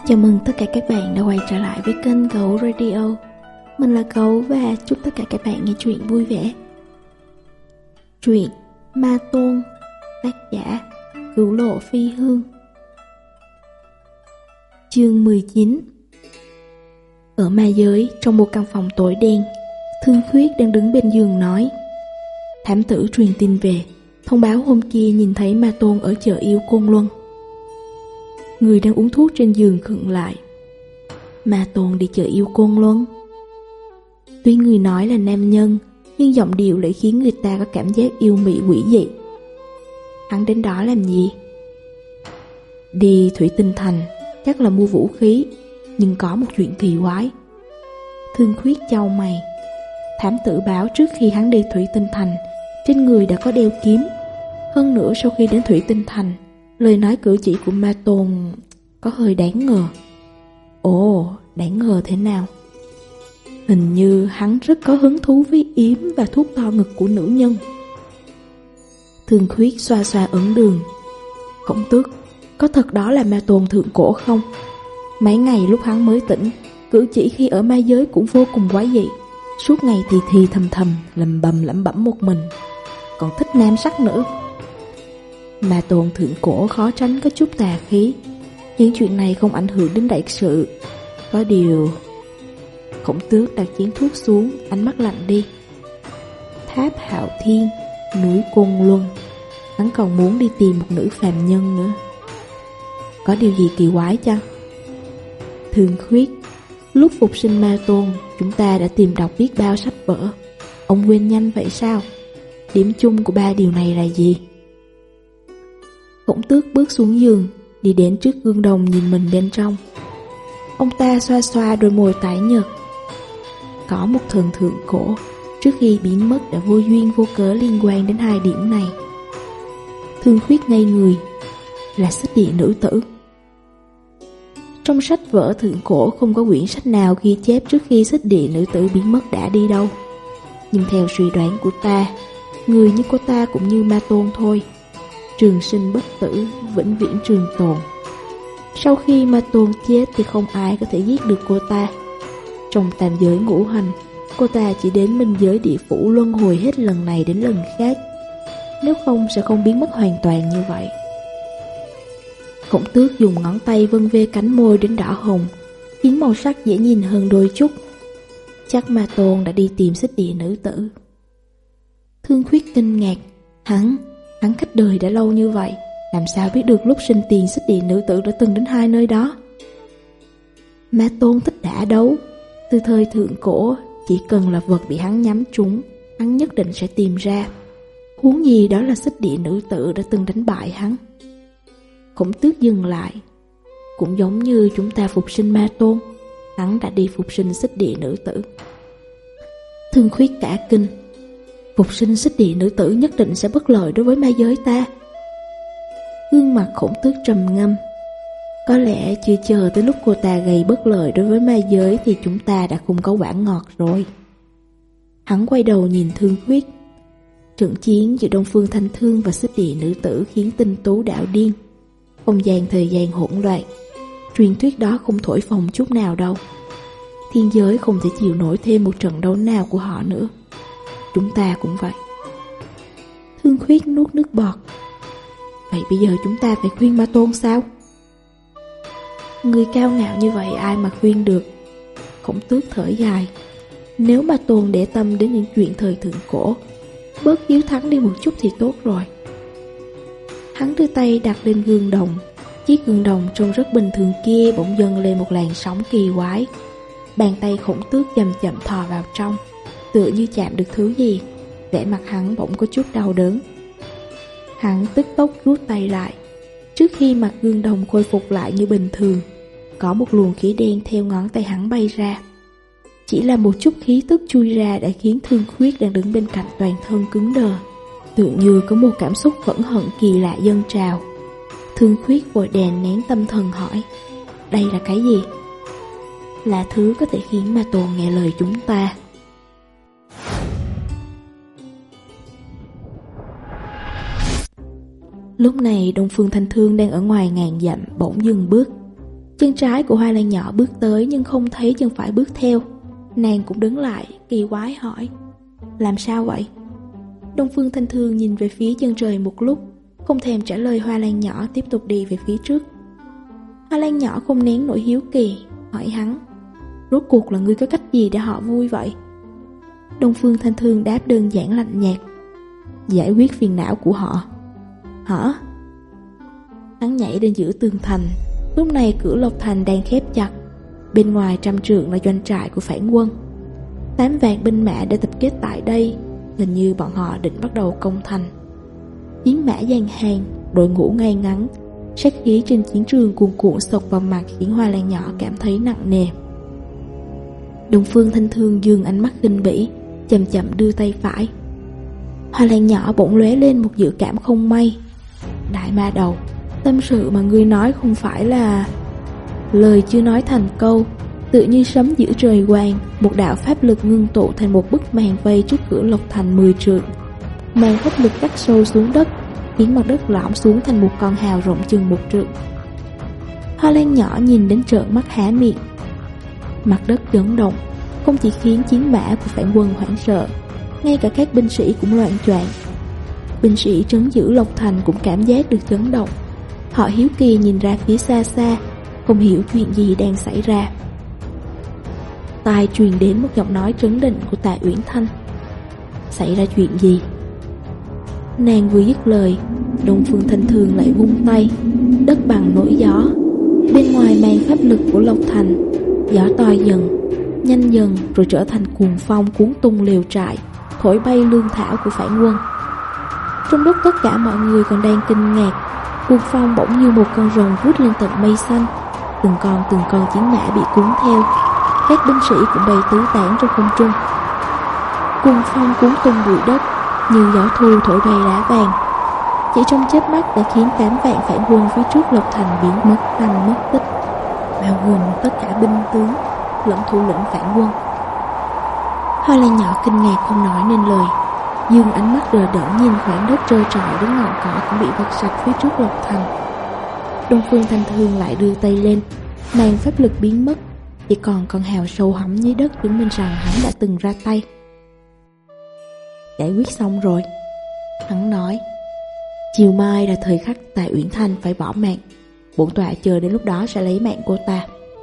Chào mừng tất cả các bạn đã quay trở lại với kênh Gấu Radio. Mình là Gấu và chúc tất cả các bạn nghe chuyện vui vẻ. Truyện Ma Tôn, tác giả Cửu Lộ Phi Hương. Chương 19. Ở ma giới, trong một căn phòng tối đen, Thương Khuyết đang đứng bên giường nói: thám tử truyền tin về, thông báo hôm kia nhìn thấy Ma Tôn ở chợ yêu Côn Luân. Người đang uống thuốc trên giường khựng lại. Ma Tôn đi chợ yêu Côn Luân. Tuy người nói là nam nhân, nhưng giọng điệu lại khiến người ta có cảm giác yêu mị quỷ dị. Hắn đến đó làm gì? Đi Thủy Tinh Thành, chắc là mua vũ khí. Nhưng có một chuyện kỳ quái. Thương Khuyết chau mày. Thám tử báo trước khi hắn đi Thủy Tinh Thành, trên người đã có đeo kiếm. Hơn nữa sau khi đến Thủy Tinh Thành, lời nói cử chỉ của Ma Tôn có hơi đáng ngờ. Ồ, đáng ngờ thế nào? Hình như hắn rất có hứng thú với yếm và thuốc to ngực của nữ nhân. Thương Khuyết xoa xoa ấn đường. Khổng Tước, có thật đó là Ma Tôn thượng cổ không? Mấy ngày lúc hắn mới tỉnh, cử chỉ khi ở ma giới cũng vô cùng quái dị. Suốt ngày thì thầm thầm, lầm bầm lẩm bẩm một mình, còn thích nam sắc nữa. Ma Tôn thượng cổ khó tránh có chút tà khí. Những chuyện này không ảnh hưởng đến đại sự. Có điều... Khổng Tước đặt chén thuốc xuống, ánh mắt lạnh đi. Tháp Hạo Thiên, núi Côn Luân, hắn còn muốn đi tìm một nữ phàm nhân nữa. Có điều gì kỳ quái chăng? Thương Khuyết, lúc phục sinh Ma Tôn, chúng ta đã tìm đọc biết bao sách vở. Ông quên nhanh vậy sao? Điểm chung của ba điều này là gì? Khổng Tước bước xuống giường, đi đến trước gương đồng nhìn mình bên trong. Ông ta xoa xoa đôi môi tái nhợt. Có một thần thượng cổ, trước khi biến mất đã vô duyên vô cớ liên quan đến hai điểm này. Thương Khuyết ngây người. Là xích địa nữ tử. Trong sách vở thượng cổ không có quyển sách nào ghi chép trước khi xích địa nữ tử biến mất đã đi đâu. Nhưng theo suy đoán của ta, người như cô ta cũng như Ma Tôn thôi. Trường sinh bất tử, vĩnh viễn trường tồn. Sau khi Ma Tôn chết thì không ai có thể giết được cô ta. Trong tam giới ngũ hành, cô ta chỉ đến minh giới địa phủ luân hồi hết lần này đến lần khác. Nếu không sẽ không biến mất hoàn toàn như vậy. Khổng Tước dùng ngón tay vân ve cánh môi đến đỏ hồng, khiến màu sắc dễ nhìn hơn đôi chút. Chắc Ma Tôn đã đi tìm xích địa nữ tử. Thương Khuyết kinh ngạc. Hắn cách đời đã lâu như vậy, làm sao biết được lúc sinh tiền xích địa nữ tử đã từng đến hai nơi đó? Ma Tôn thích đả đấu. Từ thời thượng cổ, chỉ cần là vật bị hắn nhắm trúng, hắn nhất định sẽ tìm ra. Huống gì đó là xích địa nữ tử đã từng đánh bại hắn. Khổng Tước dừng lại. Cũng giống như chúng ta phục sinh Ma Tôn, hắn đã đi phục sinh xích địa nữ tử. Thương Khuyết cả kinh. Phục sinh xích địa nữ tử nhất định sẽ bất lợi đối với ma giới ta. Gương mặt Khổng Tước trầm ngâm. Có lẽ chưa chờ tới lúc cô ta gây bất lợi đối với ma giới thì chúng ta đã không có quả ngọt rồi. Hắn quay đầu nhìn Thương Khuyết. Trận chiến giữa Đông Phương Thanh Thương và xích địa nữ tử khiến tinh tú đảo điên. Không gian thời gian hỗn loạn. Truyền thuyết đó không thổi phồng chút nào đâu. Thiên giới không thể chịu nổi thêm một trận đấu nào của họ nữa. Chúng ta cũng vậy. Thương Khuyết nuốt nước bọt. Vậy bây giờ chúng ta phải khuyên Ma Tôn sao? Người cao ngạo như vậy ai mà khuyên được? Khổng Tước thở dài. Nếu Ma Tôn để tâm đến những chuyện thời thượng cổ, bớt hiếu thắng đi một chút thì tốt rồi. Hắn đưa tay đặt lên gương đồng. Chiếc gương đồng trông rất bình thường kia bỗng dâng lên một làn sóng kỳ quái. Bàn tay Khổng Tước chậm chậm thò vào trong, tựa như chạm được thứ gì. Vẻ mặt hắn bỗng có chút đau đớn. Hắn tức tốc rút tay lại. Trước khi mặt gương đồng khôi phục lại như bình thường, có một luồng khí đen theo ngón tay hắn bay ra. Chỉ là một chút khí tức chui ra đã khiến Thương Khuyết đang đứng bên cạnh toàn thân cứng đờ, tựa như có một cảm xúc phẫn hận kỳ lạ dâng trào. Thương Khuyết vội đèn nén tâm thần hỏi: đây là cái gì? Là thứ có thể khiến Ma Tôn nghe lời chúng ta. Lúc này Đông Phương Thanh Thương đang ở ngoài ngàn dặm bỗng dừng bước. Chân trái của Hoa Lan nhỏ bước tới nhưng không thấy chân phải bước theo. Nàng cũng đứng lại, kỳ quái hỏi: làm sao vậy? Đông Phương Thanh Thương nhìn về phía chân trời một lúc, không thèm trả lời Hoa Lan nhỏ, tiếp tục đi về phía trước. Hoa Lan nhỏ không nén nỗi hiếu kỳ, hỏi hắn: rốt cuộc là ngươi có cách gì để họ vui vậy? Đông Phương Thanh Thương đáp đơn giản lạnh nhạt: giải quyết phiền não của họ. Hả? Hắn nhảy lên giữa tường thành. Lúc này cửa Lộc Thành đang khép chặt. Bên ngoài 100 trượng là doanh trại của phản quân. 8 vạn binh mã đã tập kết tại đây. Hình như bọn họ định bắt đầu công thành. Chiến mã dàn hàng, đội ngũ ngay ngắn. Sát khí trên chiến trường cuồn cuộn sộc vào mặt khiến Hoa Lan nhỏ cảm thấy nặng nề. Đông Phương Thanh Thương dương ánh mắt khinh bỉ, chậm chậm đưa tay phải. Hoa Lan nhỏ bỗng lóe lên một dự cảm không may. Đại ma đầu, tâm sự mà ngươi nói không phải là... Lời chưa nói thành câu, tự như sấm giữa trời quang, một đạo pháp lực ngưng tụ thành một bức màn vây trước cửa Lộc Thành 10 trượng. Màn pháp lực cắt sâu xuống đất, khiến mặt đất lõm xuống thành một con hào rộng chừng 1 trượng. Hoa Lan nhỏ nhìn đến trợn mắt há miệng. Mặt đất chấn động, không chỉ khiến chiến mã của phản quân hoảng sợ, ngay cả các binh sĩ cũng loạn choạng. Binh sĩ trấn giữ Lộc Thành cũng cảm giác được chấn động. Họ hiếu kỳ nhìn ra phía xa xa, không hiểu chuyện gì đang xảy ra. Tai truyền đến một giọng nói trấn định của Tạ Uyển Thanh. Xảy ra chuyện gì? Nàng vừa dứt lời, Đông Phương Thanh Thương lại vung tay, đất bằng nổi gió. Bên ngoài màn pháp lực của Lộc Thành, gió to dần, nhanh dần rồi trở thành cuồng phong cuốn tung lều trại, thổi bay lương thảo của phản quân. Trong lúc tất cả mọi người còn đang kinh ngạc, cuồng phong bỗng như một con rồng vút lên tận mây xanh. Từng con chiến mã bị cuốn theo, các binh sĩ cũng bay tứ tán trong không trung. Cuồng phong cuốn tung bụi đất như gió thu thổi bay lá vàng, chỉ trong chớp mắt đã khiến 8 vạn phản quân phía trước Lộc Thành biến mất tâm mất tích, bao gồm tất cả binh tướng lẫn thủ lĩnh phản quân. Hoa Lan nhỏ kinh ngạc không nói nên lời, dương ánh mắt đờ đẫn nhìn khoảng đất trơ trọi đến ngọn cỏ cũng bị vật sạch phía trước Lộc Thành. Đông Phương Thanh Thương lại đưa tay lên, màn pháp lực biến mất, chỉ còn con hào sâu hẫm dưới đất chứng minh rằng hắn đã từng ra tay. Giải quyết xong rồi, hắn nói. Chiều mai là thời khắc Tạ Uyển Thanh phải bỏ mạng, bổn tọa chờ đến lúc đó sẽ lấy mạng cô ta.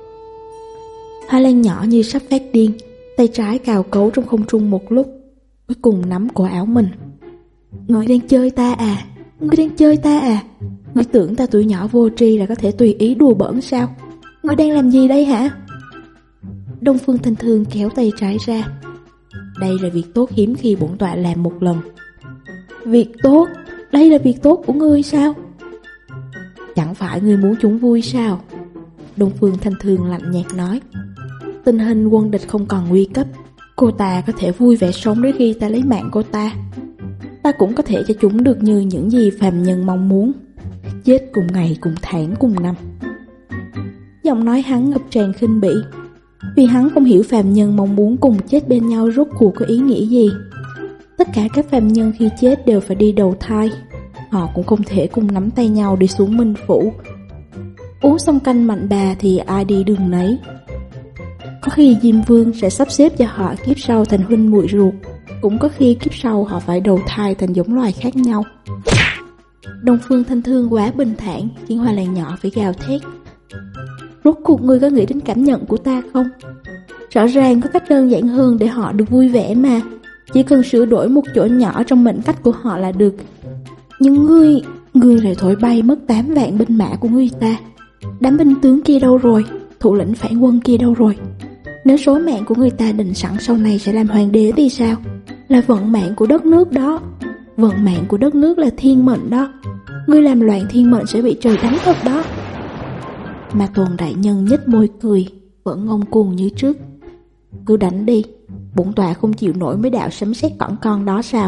Hoa Lan nhỏ như sắp phát điên, tay trái cào cấu trong không trung một lúc, cuối cùng nắm cổ áo mình. Ngươi đang chơi ta à? Ngươi đang chơi ta à? Ngươi tưởng ta tuổi nhỏ vô tri là có thể tùy ý đùa bỡn sao? Ngươi đang làm gì đây hả? Đông Phương Thanh Thương kéo tay trái ra. Đây là việc tốt hiếm khi bổn tọa làm một lần. Việc tốt? Đây là việc tốt của ngươi sao? Chẳng phải ngươi muốn chúng vui sao? Đông Phương Thanh Thương lạnh nhạt nói. Tình hình quân địch không còn nguy cấp, cô ta có thể vui vẻ sống đến khi ta lấy mạng cô ta. Ta cũng có thể cho chúng được như những gì phàm nhân mong muốn, chết cùng ngày cùng tháng cùng năm. Giọng nói hắn ngập tràn khinh bỉ, vì hắn không hiểu phàm nhân mong muốn cùng chết bên nhau rốt cuộc có ý nghĩa gì. Tất cả các phàm nhân khi chết đều phải đi đầu thai, họ cũng không thể cùng nắm tay nhau đi xuống Minh Phủ. Uống xong canh mạnh bà thì ai đi đường nấy. Có khi Diêm Vương sẽ sắp xếp cho họ kiếp sau thành huynh muội ruột, cũng có khi kiếp sau họ phải đầu thai thành giống loài khác nhau. Đông Phương Thanh Thương quá bình thản khiến Hoa Lan nhỏ phải gào thét. Rốt cuộc ngươi có nghĩ đến cảm nhận của ta không? Rõ ràng có cách đơn giản hơn để họ được vui vẻ mà, chỉ cần sửa đổi một chỗ nhỏ trong mệnh cách của họ là được. Nhưng ngươi lại thổi bay mất 8 vạn binh mã của ngươi ta. Đám binh tướng kia đâu rồi? Thủ lĩnh phản quân kia đâu rồi? Nếu số mạng của người ta định sẵn sau này sẽ làm hoàng đế thì sao? Là vận mạng của đất nước đó. Vận mạng của đất nước là thiên mệnh đó. Ngươi làm loạn thiên mệnh sẽ bị trời đánh thật đó. Mà Tuần đại nhân nhếch môi cười, vẫn ngông cuồng như trước. Cứ đánh đi, bổn tọa không chịu nổi mấy đạo sấm sét cỏn con đó sao?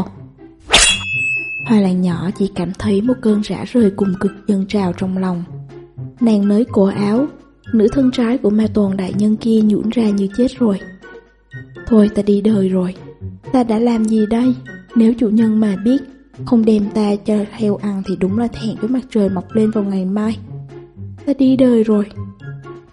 Hoa Lan nhỏ chỉ cảm thấy một cơn rã rời cùng cực dâng trào trong lòng. Nàng nới cổ áo, nửa thân trái của Ma Tuần đại nhân kia nhũn ra như chết rồi. Thôi ta đi đời rồi. Ta đã làm gì đây? Nếu chủ nhân mà biết, không đem ta cho heo ăn thì đúng là thẹn với mặt trời mọc lên vào ngày mai. Ta đi đời rồi.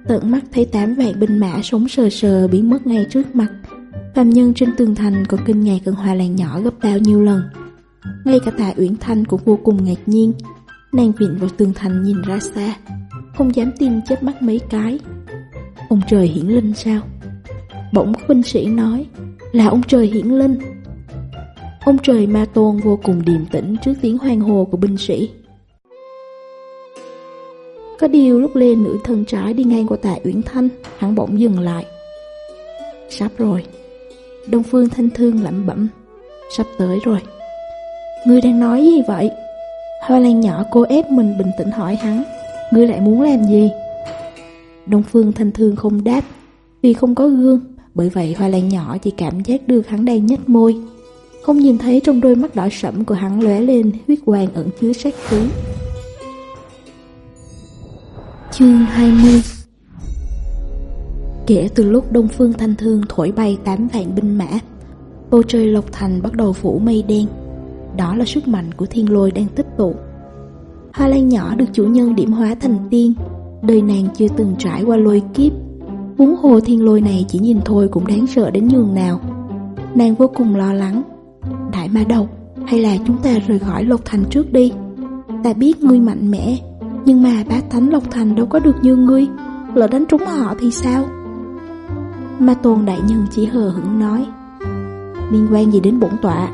Tận mắt thấy 8 vạn binh mã sống sờ sờ biến mất ngay trước mặt. Phàm nhân trên tường thành còn kinh ngạc hơn Hoa Lan nhỏ gấp bao nhiêu lần. Ngay cả Tạ Uyển Thanh cũng vô cùng ngạc nhiên. Nàng vịn vào tường thành nhìn ra xa, không dám tin chớp mắt mấy cái. Ông trời hiển linh sao? Bỗng có binh sĩ nói, là ông trời hiển linh. Ông trời Ma Tôn vô cùng điềm tĩnh trước tiếng hoan hô của binh sĩ. Có điều lúc Lê Nữ Thần Trái đi ngang qua Tạ Uyển Thanh, hắn bỗng dừng lại. Sắp rồi. Đông Phương Thanh Thương lẩm bẩm, sắp tới rồi. Ngươi đang nói gì vậy? Hoa Lan nhỏ cố ép mình bình tĩnh hỏi hắn, ngươi lại muốn làm gì? Đông Phương Thanh Thương không đáp, vì không có gương. Bởi vậy Hoa Lan nhỏ chỉ cảm giác được hắn đang nhếch môi, không nhìn thấy trong đôi mắt đỏ sẫm của hắn lóe lên huyết quang ẩn chứa sát khí. Chương 20. Kể từ lúc Đông Phương Thanh Thương thổi bay 8 vạn binh mã, bầu trời Lộc Thành bắt đầu phủ mây đen. Đó là sức mạnh của thiên lôi đang tích tụ. Hoa Lan nhỏ được chủ nhân điểm hóa thành tiên, đời nàng chưa từng trải qua lôi kiếp. Huống hồ thiên lôi này chỉ nhìn thôi cũng đáng sợ đến nhường nào. Nàng vô cùng lo lắng. Đại Ma Đầu, hay là chúng ta rời khỏi Lộc Thành trước đi? Ta biết ngươi mạnh mẽ, nhưng mà bá tánh Lộc Thành đâu có được như ngươi. Lỡ đánh trúng họ thì sao? Ma Tôn đại nhân chỉ hờ hững nói, liên quan gì đến bổn tọa?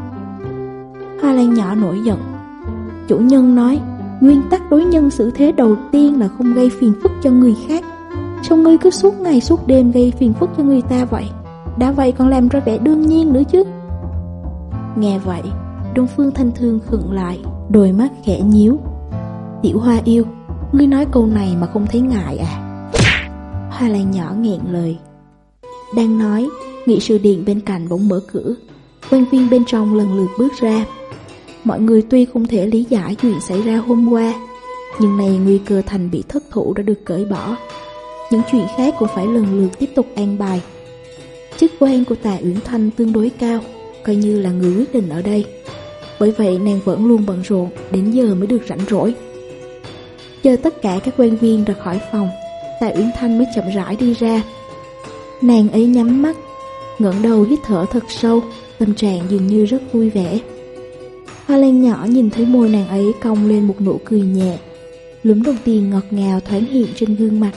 Hoa Lan nhỏ nổi giận. Chủ nhân nói, nguyên tắc đối nhân xử thế đầu tiên là không gây phiền phức cho người khác. Sao ngươi cứ suốt ngày suốt đêm gây phiền phức cho người ta vậy? Đã vậy còn làm ra vẻ đương nhiên nữa chứ. Nghe vậy, Đông Phương Thanh Thương khựng lại, đôi mắt khẽ nhíu. Tiểu Hoa yêu, ngươi nói câu này mà không thấy ngại à? Hoa Lan nhỏ nghẹn lời. Đang nói, nghị sự điện bên cạnh bỗng mở cửa. Quan viên bên trong lần lượt bước ra. Mọi người tuy không thể lý giải chuyện xảy ra hôm qua, nhưng nay nguy cơ thành bị thất thủ đã được cởi bỏ. Những chuyện khác cũng phải lần lượt tiếp tục an bài. Chức quan của Tạ Uyển Thanh tương đối cao, coi như là người quyết định ở đây. Bởi vậy nàng vẫn luôn bận rộn, đến giờ mới được rảnh rỗi. Chờ tất cả các quan viên ra khỏi phòng, Tạ Uyển Thanh mới chậm rãi đi ra. Nàng ấy nhắm mắt, ngẩng đầu hít thở thật sâu, tâm trạng dường như rất vui vẻ. Hoa Lan nhỏ nhìn thấy môi nàng ấy cong lên một nụ cười nhẹ, lúm đồng tiền ngọt ngào thoáng hiện trên gương mặt.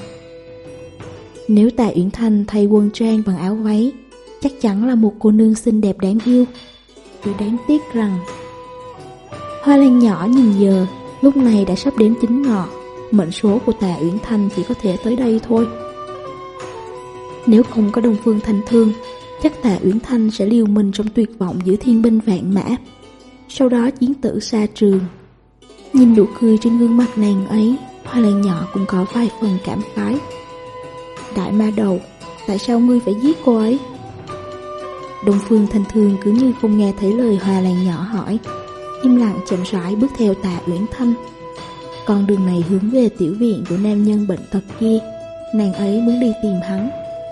Nếu Tạ Uyển Thanh thay quân trang bằng áo váy, chắc chắn là một cô nương xinh đẹp đáng yêu. Chỉ đáng tiếc rằng Hoa Lan nhỏ nhìn giờ, lúc này đã sắp đến chính ngọ. Mệnh số của Tạ Uyển Thanh chỉ có thể tới đây thôi. Nếu không có Đông Phương Thanh Thương, chắc Tạ Uyển Thanh sẽ liều mình trong tuyệt vọng giữa thiên binh vạn mã, sau đó chiến tử xa trường. Nhìn nụ cười trên gương mặt nàng ấy, Hoa Lan nhỏ cũng có vài phần cảm khái. Đại Ma Đầu, tại sao ngươi phải giết cô ấy? Đông Phương Thanh Thương cứ như không nghe thấy lời Hoa Lan nhỏ hỏi, im lặng chậm rãi bước theo Tạ Uyển Thanh. Con đường này hướng về tiểu viện của nam nhân bệnh tật kia. Nàng ấy muốn đi tìm hắn.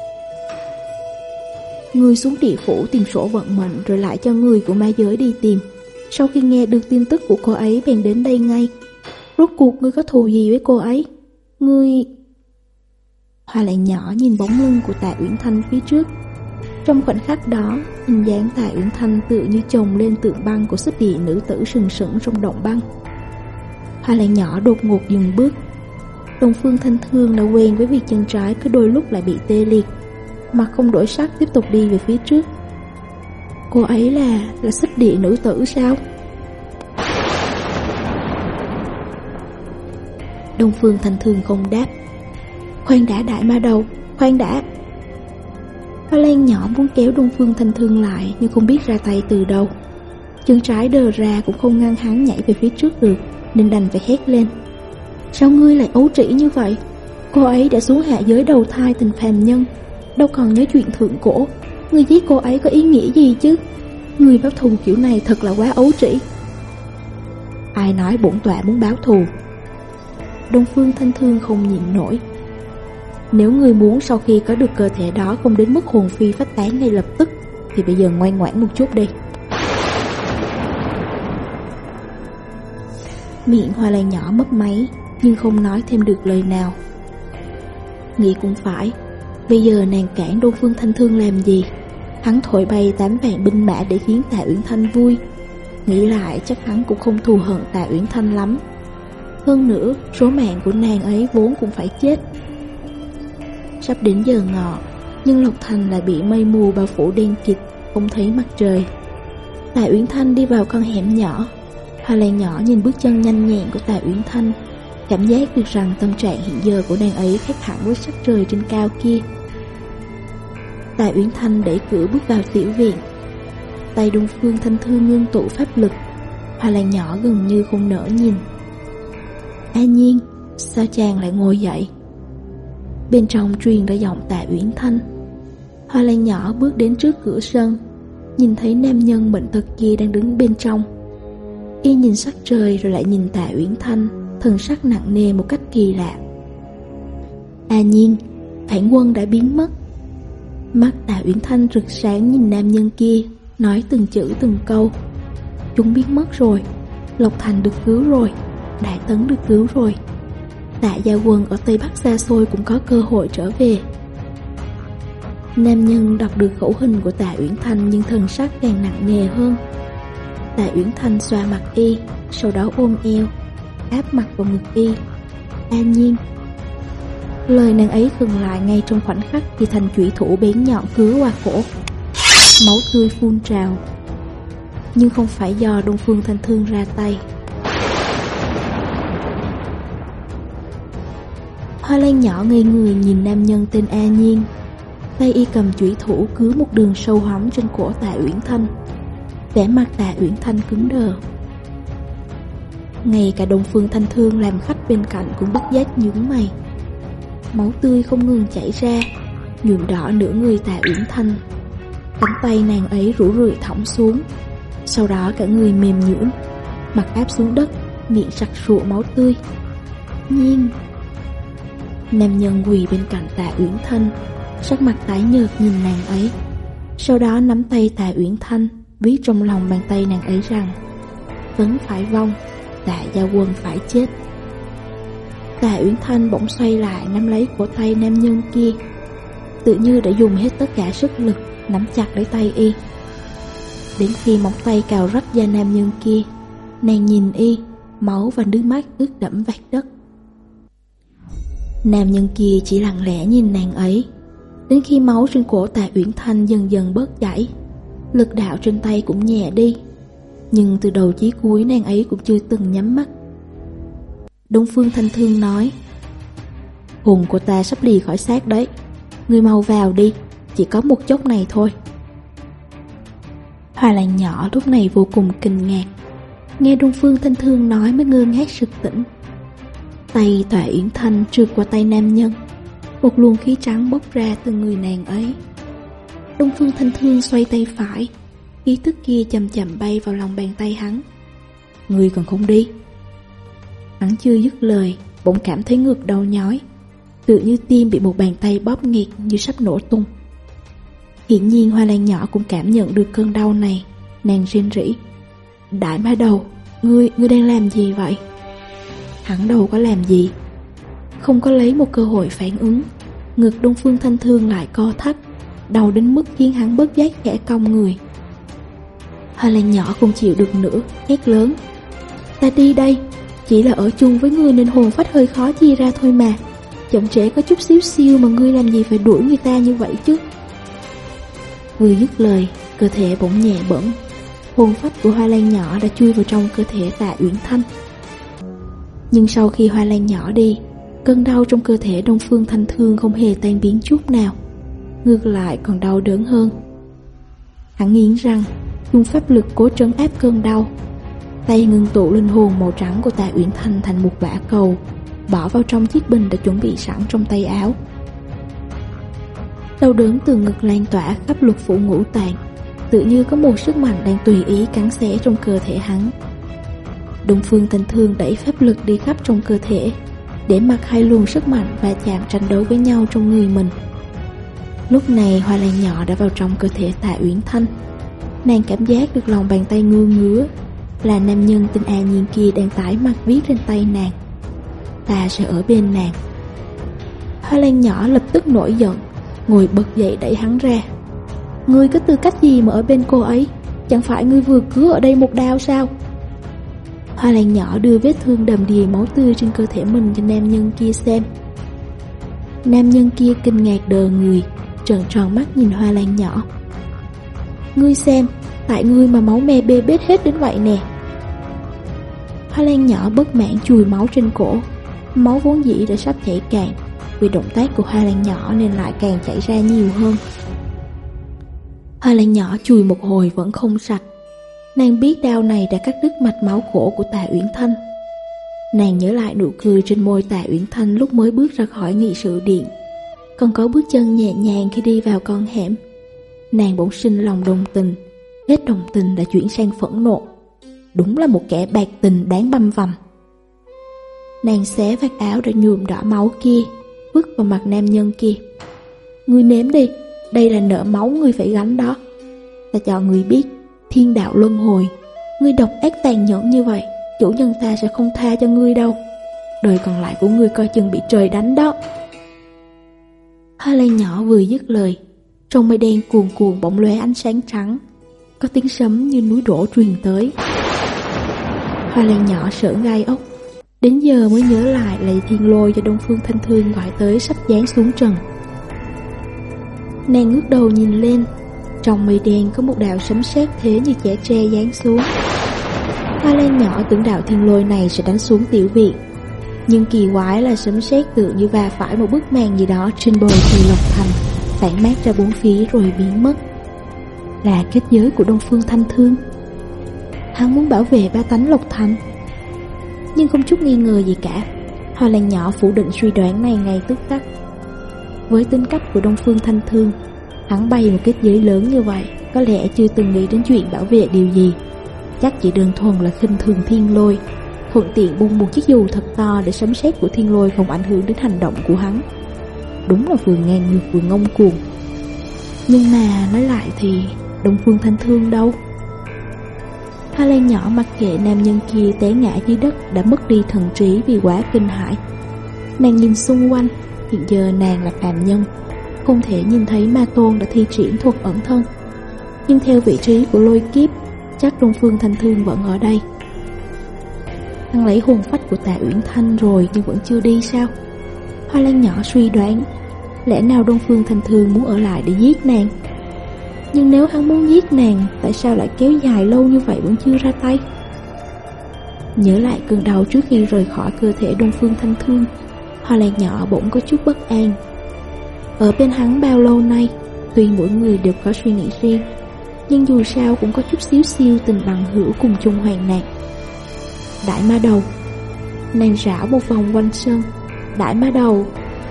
Ngươi xuống địa phủ tìm sổ vận mệnh, rồi lại cho người của ma giới đi tìm. Sau khi nghe được tin tức của cô ấy bèn đến đây ngay. Rốt cuộc ngươi có thù gì với cô ấy? Ngươi... Hoa Lan nhỏ nhìn bóng lưng của Tạ Uyển Thanh phía trước. Trong khoảnh khắc đó, hình dáng Tạ Uyển Thanh tự như chồng lên tượng băng của xích địa nữ tử sừng sững trong động băng. Hoa Lan nhỏ đột ngột dừng bước. Đông Phương Thanh Thương đã quen với việc chân trái cứ đôi lúc lại bị tê liệt, mặt không đổi sắc tiếp tục đi về phía trước. Cô ấy là xích địa nữ tử sao? Đông Phương Thanh Thương không đáp. Khoan đã Đại Ma Đầu, khoan đã. Hoa Lan nhỏ muốn kéo Đông Phương Thanh Thương lại, nhưng không biết ra tay từ đâu. Chân trái đờ ra cũng không ngăn hắn nhảy về phía trước được, nên đành phải hét lên. Sao ngươi lại ấu trĩ như vậy? Cô ấy đã xuống hạ giới đầu thai thành phàm nhân, đâu còn nhớ chuyện thượng cổ. Ngươi giết cô ấy có ý nghĩa gì chứ? Ngươi báo thù kiểu này thật là quá ấu trĩ. Ai nói bổn tọa muốn báo thù? Đông Phương Thanh Thương không nhịn nổi. Nếu ngươi muốn sau khi có được cơ thể đó không đến mức hồn phi phách tán ngay lập tức, thì bây giờ ngoan ngoãn một chút đi. Miệng Hoa Lan nhỏ mấp máy, nhưng không nói thêm được lời nào. Nghĩ cũng phải, bây giờ nàng cản Đông Phương Thanh Thương làm gì? Hắn thổi bay 8 vạn binh mã để khiến Tạ Uyển Thanh vui. Nghĩ lại chắc hắn cũng không thù hận Tạ Uyển Thanh lắm. Hơn nữa, số mạng của nàng ấy vốn cũng phải chết. Sắp đến giờ ngọ, nhưng Lộc Thành lại bị mây mù bao phủ đen kịt, không thấy mặt trời. Tạ Uyển Thanh đi vào con hẻm nhỏ. Hoa Lan nhỏ nhìn bước chân nhanh nhẹn của Tạ Uyển Thanh, cảm giác được rằng tâm trạng hiện giờ của nàng ấy khác hẳn với sắc trời trên cao kia. Tạ Uyển Thanh đẩy cửa bước vào tiểu viện. Tay Đông Phương Thanh Thương ngưng tụ pháp lực. Hoa Lan nhỏ gần như không nỡ nhìn. A Nhiên, sao chàng lại ngồi dậy? Bên trong truyền ra giọng Tạ Uyển Thanh. Hoa Lan nhỏ bước đến trước cửa sân, nhìn thấy nam nhân bệnh tật kia đang đứng bên trong. Y nhìn sắc trời rồi lại nhìn Tạ Uyển Thanh, thần sắc nặng nề một cách kỳ lạ. A Nhiên, phản quân đã biến mất. Mắt Tạ Uyển Thanh rực sáng nhìn nam nhân kia, nói từng chữ từng câu. Chúng biến mất rồi, Lộc Thành được cứu rồi, Đại Tấn được cứu rồi. Tạ gia quân ở Tây Bắc xa xôi cũng có cơ hội trở về. Nam nhân đọc được khẩu hình của Tạ Uyển Thanh nhưng thần sắc càng nặng nề hơn. Tạ Uyển Thanh xoa mặt y, sau đó ôm eo, áp mặt vào ngực y. A Nhiên. Lời nàng ấy khựng lại ngay trong khoảnh khắc thì thành chủy thủ bén nhọn cứa qua cổ. Máu tươi phun trào. Nhưng không phải do Đông Phương Thanh Thương ra tay. Hoa Lan nhỏ ngây người nhìn nam nhân tên A Nhiên. Tay y cầm chủy thủ cứa một đường sâu hõm trên cổ Tạ Uyển Thanh. Vẻ mặt Tạ Uyển Thanh cứng đờ. Ngay cả Đông Phương Thanh Thương làm khách bên cạnh cũng bất giác nhướng mày. Máu tươi không ngừng chảy ra, nhuộm đỏ nửa người Tạ Uyển Thanh. Cánh tay nàng ấy rũ rượi thõng xuống. Sau đó cả người mềm nhũn, mặt áp xuống đất, miệng sặc sụa máu tươi. Nhiên. Nam nhân quỳ bên cạnh Tạ Uyển Thanh, sắc mặt tái nhợt nhìn nàng ấy. Sau đó nắm tay Tạ Uyển Thanh, viết trong lòng bàn tay nàng ấy rằng Tấn phải vong, Tạ gia quân phải chết. Tạ Uyển Thanh bỗng xoay lại nắm lấy cổ tay nam nhân kia, tự như đã dùng hết tất cả sức lực nắm chặt lấy tay y. Đến khi móng tay cào rách da nam nhân kia, nàng nhìn y, máu và nước mắt ướt đẫm vạt đất. Nam nhân kia chỉ lặng lẽ nhìn nàng ấy, đến khi máu trên cổ Tạ Uyển Thanh dần dần bớt chảy, lực đạo trên tay cũng nhẹ đi. Nhưng từ đầu chí cuối nàng ấy cũng chưa từng nhắm mắt. Đông Phương Thanh Thương nói: Hồn của ta sắp lìa khỏi xác đấy, ngươi mau vào đi, chỉ có một chốc này thôi. Hoa Lan nhỏ lúc này vô cùng kinh ngạc, nghe Đông Phương Thanh Thương nói mới ngơ ngác sực tỉnh. Tay Tạ Uyển Thanh trượt qua tay nam nhân, một luồng khí trắng bốc ra từ người nàng ấy. Đông Phương Thanh Thương xoay tay phải, khí tức kia chậm chậm bay vào lòng bàn tay hắn. Ngươi còn không đi? Hắn chưa dứt lời, bỗng cảm thấy ngực đau nhói, tự như tim bị một bàn tay bóp nghẹt như sắp nổ tung. Hiển nhiên Hoa Lan nhỏ cũng cảm nhận được cơn đau này, nàng rên rỉ: Đại ma đầu, ngươi đang làm gì vậy? Hắn đâu có làm gì. Không có lấy một cơ hội phản ứng, ngực Đông Phương Thanh Thương lại co thắt, đau đến mức khiến hắn bất giác khẽ cong người. Hoa Lan nhỏ không chịu được nữa, hét lớn: Ta đi đây, chỉ là ở chung với ngươi nên hồn phách hơi khó chia ra thôi mà. Chậm trễ có chút xíu xiu mà ngươi làm gì phải đuổi người ta như vậy chứ? Vừa dứt lời, cơ thể bỗng nhẹ bẫng, hồn phách của Hoa Lan nhỏ đã chui vào trong cơ thể Tạ Uyển Thanh. Nhưng sau khi Hoa Lan nhỏ đi, cơn đau trong cơ thể Đông Phương Thanh Thương không hề tan biến chút nào, ngược lại còn đau đớn hơn. Hắn nghiến răng, dùng pháp lực cố trấn áp cơn đau. Tay ngưng tụ linh hồn màu trắng của Tạ Uyển Thanh thành một quả cầu, bỏ vào trong chiếc bình đã chuẩn bị sẵn trong tay áo. Đau đớn từ ngực lan tỏa khắp lục phủ ngũ tạng, tự như có một sức mạnh đang tùy ý cắn xé trong cơ thể hắn. Đông Phương Thanh Thương đẩy pháp lực đi khắp trong cơ thể, để mặc hai luồng sức mạnh va chạm tranh đấu với nhau trong người mình. Lúc này Hoa Lan nhỏ đã vào trong cơ thể Tạ Uyển Thanh. Nàng cảm giác được lòng bàn tay ngứa ngứa, là nam nhân tên A Nhiên kia đang tái mặt viết trên tay nàng: Ta sẽ ở bên nàng. Hoa Lan nhỏ lập tức nổi giận, ngồi bật dậy đẩy hắn ra. Ngươi có tư cách gì mà ở bên cô ấy? Chẳng phải ngươi vừa cứa ở đây một đao sao? Hoa Lan nhỏ đưa vết thương đầm đìa máu tươi trên cơ thể mình cho nam nhân kia xem. Nam nhân kia kinh ngạc đờ người, trợn tròn mắt nhìn Hoa Lan nhỏ. Ngươi xem, tại ngươi mà máu me bê bết hết đến vậy nè. Hoa Lan nhỏ bất mãn chùi máu trên cổ. Máu vốn dĩ đã sắp chảy cạn, vì động tác của Hoa Lan nhỏ nên lại càng chảy ra nhiều hơn. Hoa Lan nhỏ chùi một hồi vẫn không sạch. Nàng biết đao này đã cắt đứt mạch máu cổ của Tạ Uyển Thanh. Nàng nhớ lại nụ cười trên môi Tạ Uyển Thanh lúc mới bước ra khỏi nghị sự điện, còn có bước chân nhẹ nhàng khi đi vào con hẻm. Nàng bỗng sinh lòng đồng tình, hết đồng tình đã chuyển sang phẫn nộ. Đúng là một kẻ bạc tình đáng băm vằm. Nàng xé vạt áo đã nhuộm đỏ máu kia, vứt vào mặt nam nhân kia. Ngươi nếm đi, đây là nợ máu ngươi phải gánh đó. Ta cho ngươi biết, thiên đạo luân hồi, ngươi độc ác tàn nhẫn như vậy, chủ nhân ta sẽ không tha cho ngươi đâu. Đời còn lại của ngươi coi chừng bị trời đánh đó. Hoa Lan nhỏ vừa dứt lời, trong mây đen cuồn cuộn bỗng lóe ánh sáng trắng, có tiếng sấm như núi đổ truyền tới. Hoa Lan nhỏ sởn gai ốc, đến giờ mới nhớ lại là Thiên Lôi do Đông Phương Thanh Thương gọi tới sắp giáng xuống trần. Nàng ngước đầu nhìn lên, trong mây đen có một đạo sấm sét thế như chẻ tre giáng xuống. Hoa Lan nhỏ tưởng đạo Thiên Lôi này sẽ đánh xuống tiểu viện, nhưng kỳ quái là sấm sét tựa như va phải một bức màn gì đó trên bầu trời Lộc Thành, tản mát ra bốn phía rồi biến mất. Là kết giới của Đông Phương Thanh Thương. Hắn muốn bảo vệ ba tánh Lộc Thành. Nhưng không chút nghi ngờ gì cả, Hoa Lan nhỏ phủ định suy đoán này ngay tức khắc. Với tính cách của Đông Phương Thanh Thương, hắn bày một kết giới lớn như vậy có lẽ chưa từng nghĩ đến chuyện bảo vệ điều gì. Chắc chỉ đơn thuần là khinh thường Thiên Lôi, thuận tiện bung một chiếc dù thật to để sấm sét của Thiên Lôi không ảnh hưởng đến hành động của hắn. Đúng là vừa ngang ngược vừa ngông cuồng. Nhưng mà nói lại thì Đông Phương Thanh Thương đâu? Hoa Lan nhỏ mặc kệ nam nhân kia té ngã dưới đất đã mất đi thần trí vì quá kinh hãi. Nàng nhìn xung quanh, hiện giờ nàng là phàm nhân, không thể nhìn thấy ma tôn đã thi triển thuật ẩn thân. Nhưng theo vị trí của lôi kiếp, chắc Đông Phương Thanh Thương vẫn ở đây. Hắn lấy hồn phách của Tạ Uyển Thanh rồi nhưng vẫn chưa đi sao? Hoa Lan nhỏ suy đoán, lẽ nào Đông Phương Thanh Thương muốn ở lại để giết nàng? Nhưng nếu hắn muốn giết nàng, tại sao lại kéo dài lâu như vậy vẫn chưa ra tay? Nhớ lại cơn đau trước khi rời khỏi cơ thể Đông Phương Thanh Thương, Hoa Lan nhỏ bỗng có chút bất an. Ở bên hắn bao lâu nay, tuy mỗi người đều có suy nghĩ riêng, nhưng dù sao cũng có chút xíu xiu tình bằng hữu cùng chung hoạn nạn. Đại ma đầu. Nàng rảo một vòng quanh sân. Đại ma đầu.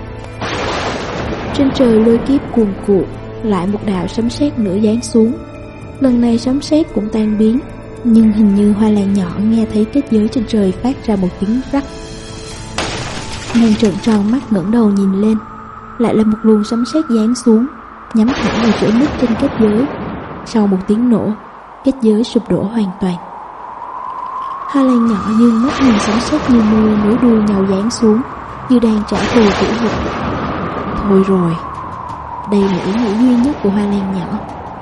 Trên trời lôi kiếp cuồn cuộn, lại một đạo sấm sét nữa giáng xuống. Lần này sấm sét cũng tan biến, nhưng hình như Hoa Lan nhỏ nghe thấy kết giới trên trời phát ra một tiếng rắc. Nàng trợn tròn mắt ngẩng đầu nhìn lên, lại là một luồng sấm sét giáng xuống, nhắm thẳng vào chỗ nứt trên kết giới. Sau một tiếng nổ, kết giới sụp đổ hoàn toàn. Hoa Lan nhỏ dương mắt nhìn sấm sét như mưa nối đuôi nhau giáng xuống, như đang trả thù kẻ thù. Thôi rồi, đây là ý nghĩ duy nhất của Hoa Lan nhỏ.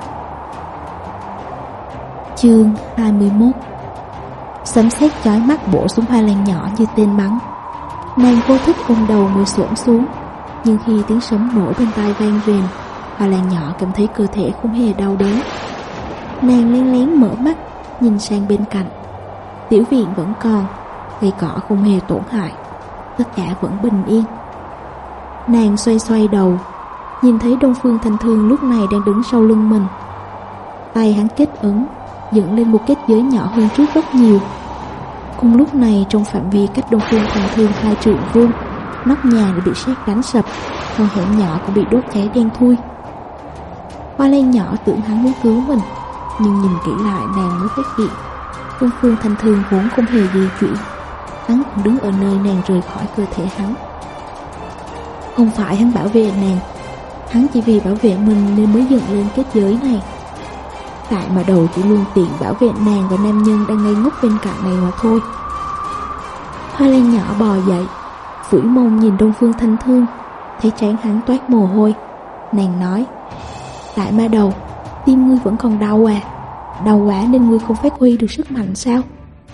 Chương 21. Sấm sét chói mắt bổ xuống Hoa Lan nhỏ như tên bắn. Nàng vô thức ôm đầu ngồi xổm xuống, nhưng khi tiếng sấm nổ bên tai vang rền, Hoa Lan nhỏ cảm thấy cơ thể không hề đau đớn. Nàng lén lén mở mắt, nhìn sang bên cạnh. Tiểu viện vẫn còn, cây cỏ không hề tổn hại, tất cả vẫn bình yên. Nàng xoay xoay đầu, nhìn thấy Đông Phương Thanh Thương lúc này đang đứng sau lưng mình. Tay hắn kết ấn, dựng lên một kết giới nhỏ hơn trước rất nhiều. Cùng lúc này trong phạm vi cách Đông Phương Thanh Thương 2 trượng vuông, nóc nhà đã bị sét đánh sập, con hẻm nhỏ cũng bị đốt cháy đen thui. Hoa Lan nhỏ tưởng hắn muốn cứu mình, nhưng nhìn kỹ lại nàng mới phát hiện Đông Phương Thanh Thương vốn không hề di chuyển, hắn cũng đứng ở nơi nàng rời khỏi cơ thể hắn. Không phải hắn bảo vệ nàng, hắn chỉ vì bảo vệ mình nên mới dựng lên kết giới này. Tại mà đầu chỉ luôn tiện bảo vệ nàng và nam nhân đang ngây ngốc bên cạnh này mà thôi. Hoa Lan nhỏ bò dậy, phủi mông nhìn Đông Phương Thanh Thương, thấy trán hắn toát mồ hôi. Nàng nói: Đại ma đầu, tim ngươi vẫn còn đau à? Đau quá nên ngươi không phát huy được sức mạnh sao?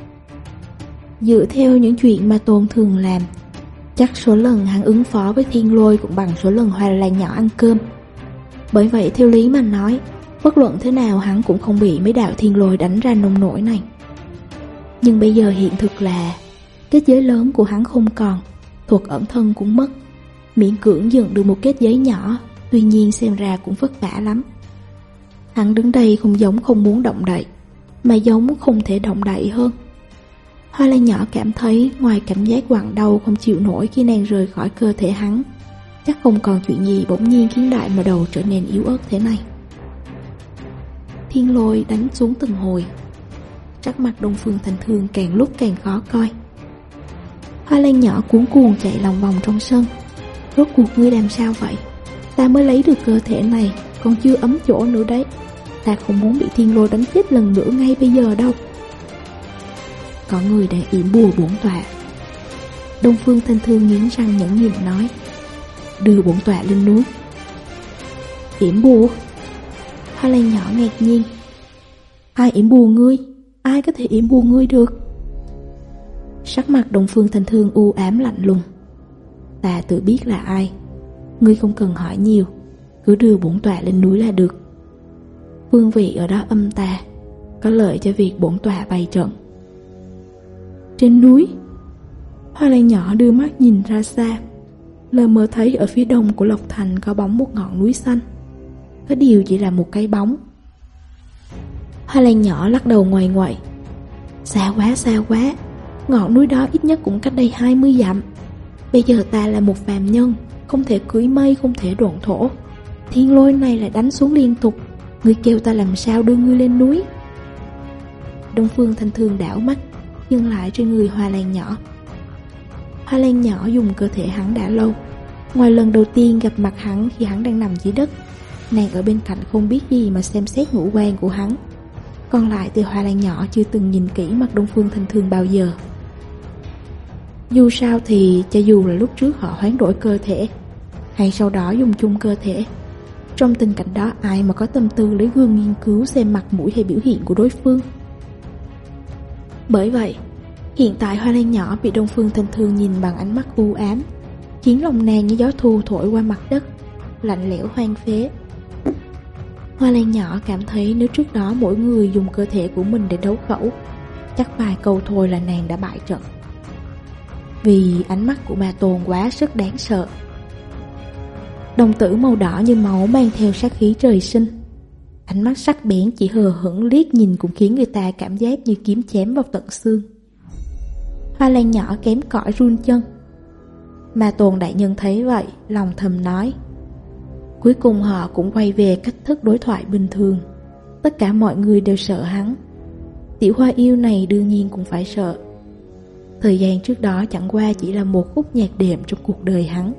Dựa theo những chuyện mà Tôn thường làm, chắc số lần hắn ứng phó với Thiên Lôi cũng bằng số lần Hoa Lan nhỏ ăn cơm. Bởi vậy theo lý mà nói, bất luận thế nào hắn cũng không bị mấy đạo Thiên Lôi đánh ra nông nổi này. Nhưng bây giờ hiện thực là kết giới lớn của hắn không còn, thuật ẩn thân cũng mất. Miễn cưỡng dựng được một kết giới nhỏ, tuy nhiên xem ra cũng vất vả lắm. Hắn đứng đây không giống không muốn động đậy, mà giống không thể động đậy hơn. Hoa Lan nhỏ cảm thấy ngoài cảm giác quặn đau không chịu nổi khi nàng rời khỏi cơ thể hắn, chắc không còn chuyện gì bỗng nhiên khiến đại mà đầu trở nên yếu ớt thế này. Thiên Lôi đánh xuống từng hồi, sắc mặt Đông Phương Thành Thương càng lúc càng khó coi. Hoa Lan nhỏ cuống cuồng chạy lòng vòng trong sân. Rốt cuộc ngươi làm sao vậy? Ta mới lấy được cơ thể này, còn chưa ấm chỗ nữa đấy. Ta không muốn bị Thiên Lôi đánh chết lần nữa ngay bây giờ đâu. Có người đang yểm bùa bổn tọa. Đông Phương Thanh Thương nghiến răng nhẫn nhịn nói: Đưa bổn tọa lên núi. Yểm bùa? Hoa Lan nhỏ ngạc nhiên. Ai yểm bùa ngươi? Ai có thể yểm bùa ngươi được? Sắc mặt Đông Phương Thanh Thương u ám lạnh lùng. Ta tự biết là ai, ngươi không cần hỏi nhiều, cứ đưa bổn tọa lên núi là được. Vương vị ở đó âm ta, có lợi cho việc bổn tọa bày trận. Trên núi? Hoa Lan nhỏ đưa mắt nhìn ra xa, lờ mờ thấy ở phía đông của Lộc Thành có bóng một ngọn núi xanh. Có điều chỉ là một cái bóng. Hoa Lan nhỏ lắc đầu ngoài ngoại. Xa quá, ngọn núi đó ít nhất cũng cách đây 20 dặm. Bây giờ ta là một phàm nhân, không thể cưỡi mây, không thể độn thổ. Thiên Lôi này lại đánh xuống liên tục, ngươi kêu ta làm sao đưa ngươi lên núi? Đông Phương Thanh Thương đảo mắt, dừng lại trên người Hoa Lan nhỏ. Hoa Lan nhỏ dùng cơ thể hắn đã lâu. Ngoài lần đầu tiên gặp mặt hắn khi hắn đang nằm dưới đất, nàng ở bên cạnh không biết gì mà xem xét ngũ quan của hắn. Còn lại thì Hoa Lan nhỏ chưa từng nhìn kỹ mặt Đông Phương Thanh Thương bao giờ. Dù sao thì cho dù là lúc trước họ hoán đổi cơ thể, hay sau đó dùng chung cơ thể, trong tình cảnh đó ai mà có tâm tư lấy gương nghiên cứu xem mặt mũi hay biểu hiện của đối phương. Bởi vậy, hiện tại Hoa Lan nhỏ bị Đông Phương Thanh Thương nhìn bằng ánh mắt u ám, khiến lòng nàng như gió thu thổi qua mặt đất, lạnh lẽo hoang phế. Hoa Lan nhỏ cảm thấy nếu trước đó mỗi người dùng cơ thể của mình để đấu khẩu, chắc vài câu thôi là nàng đã bại trận. Vì ánh mắt của bà Tồn quá sức đáng sợ. Đồng tử màu đỏ như máu mang theo sát khí trời sinh. Ánh mắt sắc bén chỉ hờ hững liếc nhìn cũng khiến người ta cảm giác như kiếm chém vào tận xương. Hoa Lan nhỏ kém cỏi run chân. Mà Tồn đại nhân thấy vậy, lòng thầm nói: cuối cùng họ cũng quay về cách thức đối thoại bình thường. Tất cả mọi người đều sợ hắn. Tiểu hoa yêu này đương nhiên cũng phải sợ. Thời gian trước đó chẳng qua chỉ là một khúc nhạc đệm trong cuộc đời hắn.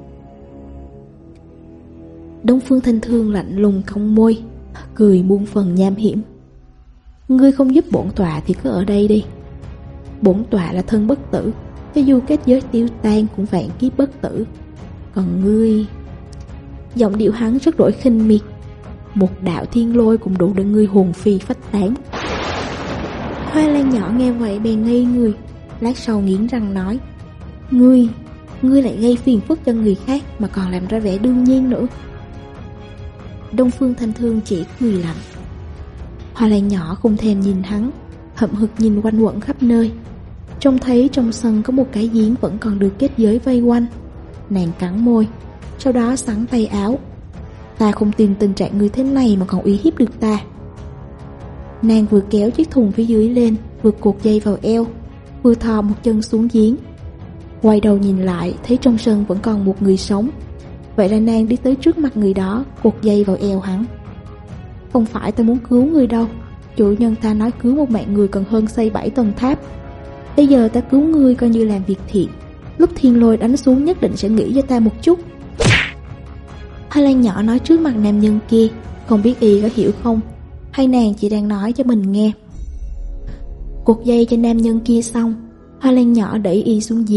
Đông Phương Thanh Thương lạnh lùng cong môi, cười muôn phần nham hiểm. Ngươi không giúp bổn tọa thì cứ ở đây đi. Bổn tọa là thân bất tử, cho dù kết giới tiêu tan cũng vạn kiếp bất tử. Còn ngươi... Giọng điệu hắn rất đổi khinh miệt. Một đạo thiên lôi cũng đủ để ngươi hồn phi phách tán. Hoa Lan nhỏ nghe vậy bèn ngây người, lát sau nghiến răng nói: Ngươi lại gây phiền phức cho người khác mà còn làm ra vẻ đương nhiên nữa. Đông Phương Thanh Thương chỉ cười lạnh. Hoa Lan nhỏ không thèm nhìn hắn, hậm hực nhìn quanh quẩn khắp nơi. Trông thấy trong sân có một cái giếng vẫn còn được kết giới vây quanh. Nàng cắn môi, sau đó xắn tay áo. Ta không tin tình trạng người thế này mà còn uy hiếp được ta. Nàng vừa kéo chiếc thùng phía dưới lên, vừa cột dây vào eo, vừa thò một chân xuống giếng. Quay đầu nhìn lại, thấy trong sân vẫn còn một người sống. Vậy là nàng đi tới trước mặt người đó, cột dây vào eo hắn. Không phải ta muốn cứu người đâu, chủ nhân ta nói cứu một mạng người còn hơn xây 7 tầng tháp. Bây giờ ta cứu ngươi coi như làm việc thiện, lúc thiên lôi đánh xuống nhất định sẽ nghĩ cho ta một chút. Hoa Lan nhỏ nói trước mặt nam nhân kia, không biết y có hiểu không, hay nàng chỉ đang nói cho mình nghe. Cột dây cho nam nhân kia xong, Hoa Lan nhỏ đẩy y xuống giếng,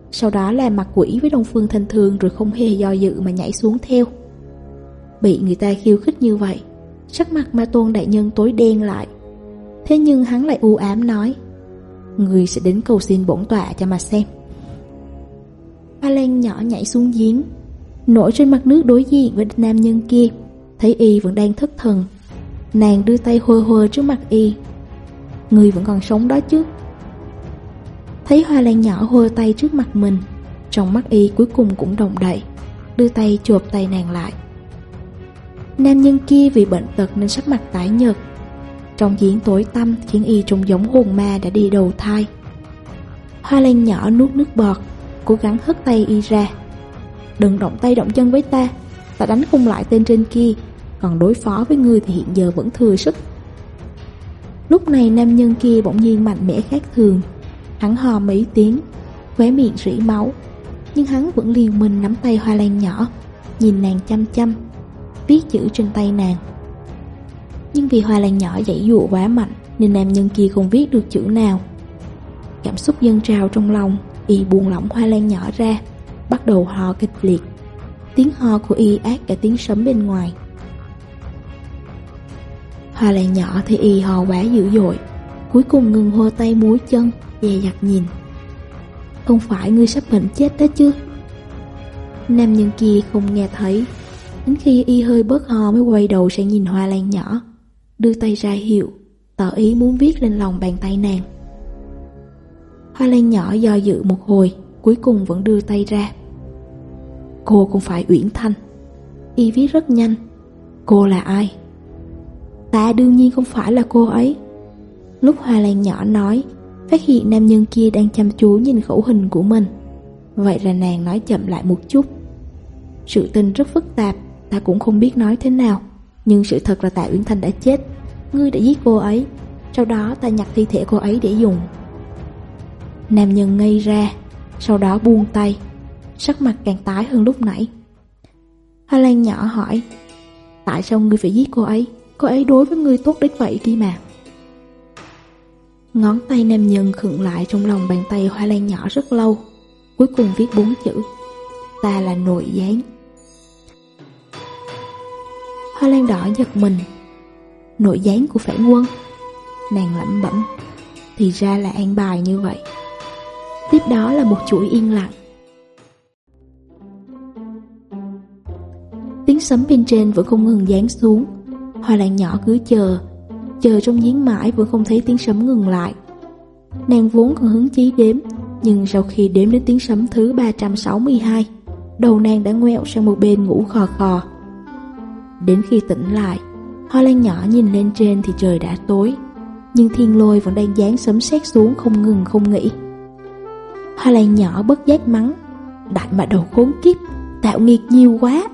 sau đó làm mặt quỷ với Đông Phương Thanh Thương rồi không hề do dự mà nhảy xuống theo. Bị người ta khiêu khích như vậy, sắc mặt Ma Tôn đại nhân tối đen lại. Thế nhưng hắn lại u ám nói: "Người sẽ đến cầu xin bổn tọa cho mà xem." Hoa Lan nhỏ nhảy xuống giếng, nổi trên mặt nước đối diện với nam nhân kia. Thấy y vẫn đang thất thần, nàng đưa tay hơ hơ trước mặt y: "Người vẫn còn sống đó chứ?" Thấy Hoa Lan nhỏ hơ tay trước mặt mình, trong mắt y cuối cùng cũng động đậy, đưa tay chộp tay nàng lại. Nam nhân kia vì bệnh tật nên sắc mặt tái nhợt, trong giếng tối tăm khiến y trông giống hồn ma đã đi đầu thai. Hoa Lan nhỏ nuốt nước bọt, cố gắng hất tay y ra: "Đừng động tay động chân với ta, ta đánh không lại tên trên kia, còn đối phó với ngươi thì hiện giờ vẫn thừa sức." Lúc này nam nhân kia bỗng nhiên mạnh mẽ khác thường, hắn hò mấy tiếng, khóe miệng rỉ máu, nhưng hắn vẫn liều mình nắm tay Hoa Lan nhỏ, nhìn nàng chăm chăm, viết chữ trên tay nàng. Nhưng vì Hoa Lan nhỏ giãy giụa quá mạnh nên nam nhân kia không viết được chữ nào. Cảm xúc dâng trào trong lòng, y buông lỏng Hoa Lan nhỏ ra, bắt đầu ho kịch liệt. Tiếng ho của y ác cả tiếng sấm bên ngoài. Hoa Lan nhỏ thì y ho quá dữ dội, cuối cùng ngừng hô tay múa chân, dè dặt nhìn: "Không phải ngươi sắp bệnh chết đó chứ?" Nam nhân kia không nghe thấy, đến khi y hơi bớt ho mới quay đầu sang nhìn Hoa Lan nhỏ, đưa tay ra hiệu, tỏ ý muốn viết lên lòng bàn tay nàng. Hoa Lan nhỏ do dự một hồi, cuối cùng vẫn đưa tay ra. "Cô không phải Uyển Thanh." Y viết rất nhanh: "Cô là ai?" "Ta đương nhiên không phải là cô ấy." Lúc Hoa Lan nhỏ nói, phát hiện nam nhân kia đang chăm chú nhìn khẩu hình của mình. Vậy là nàng nói chậm lại một chút: "Sự tình rất phức tạp, ta cũng không biết nói thế nào, nhưng sự thật là Tạ Uyển Thanh đã chết. Ngươi đã giết cô ấy, sau đó ta nhặt thi thể cô ấy để dùng." Nam nhân ngây ra, sau đó buông tay, sắc mặt càng tái hơn lúc nãy. Hoa Lan nhỏ hỏi: "Tại sao ngươi phải giết cô ấy? Cô ấy đối với ngươi tốt đến vậy kia mà." Ngón tay nam nhân khựng lại trong lòng bàn tay Hoa Lan nhỏ rất lâu, cuối cùng viết 4 chữ: "Ta là nội gián." Hoa Lan đỏ giật mình: "Nội gián của Phản Quân?" Nàng lẩm bẩm: "Thì ra là an bài như vậy." Tiếp đó là một chuỗi yên lặng. Tiếng sấm bên trên vẫn không ngừng giáng xuống. Hoa Lan nhỏ cứ chờ trong giếng mãi vẫn không thấy tiếng sấm ngừng lại. Nàng vốn còn hứng chí đếm, nhưng sau khi đếm đến tiếng sấm thứ 362, đầu nàng đã ngoẹo sang một bên ngủ khò khò. Đến khi tỉnh lại, Hoa Lan nhỏ nhìn lên trên thì trời đã tối, nhưng thiên lôi vẫn đang giáng sấm sét xuống không ngừng không nghỉ. Hoa Lan nhỏ bất giác mắng: "Đại ma đầu khốn kiếp, tạo nghiệt nhiều quá."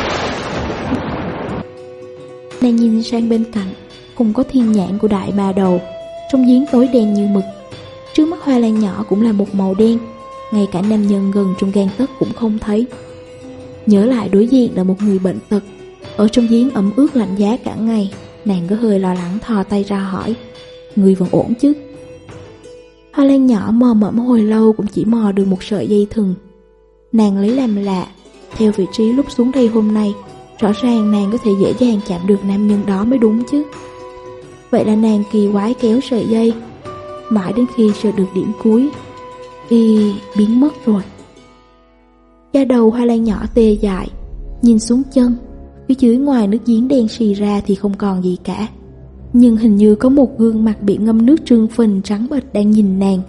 Nàng nhìn sang bên cạnh, không có thiên nhãn của đại ma đầu, trong giếng tối đen như mực. Trước mắt Hoa Lan nhỏ cũng là một màu đen, ngay cả nam nhân gần trong gang tấc cũng không thấy. Nhớ lại đối diện là một người bệnh tật, ở trong giếng ẩm ướt lạnh giá cả ngày, nàng có hơi lo lắng thò tay ra hỏi: "Người vẫn ổn chứ?" Hoa Lan nhỏ mò mẫm hồi lâu cũng chỉ mò được một sợi dây thừng. Nàng lấy làm lạ, theo vị trí lúc xuống đây hôm nay, rõ ràng nàng có thể dễ dàng chạm được nam nhân đó mới đúng chứ. Vậy là nàng kỳ quái kéo sợi dây, mãi đến khi sờ được điểm cuối, y biến mất rồi. Da đầu Hoa Lan nhỏ tê dại, nhìn xuống chân, phía dưới ngoài nước giếng đen xì ra thì không còn gì cả, nhưng hình như có một gương mặt bị ngâm nước trương phình trắng bệch đang nhìn nàng.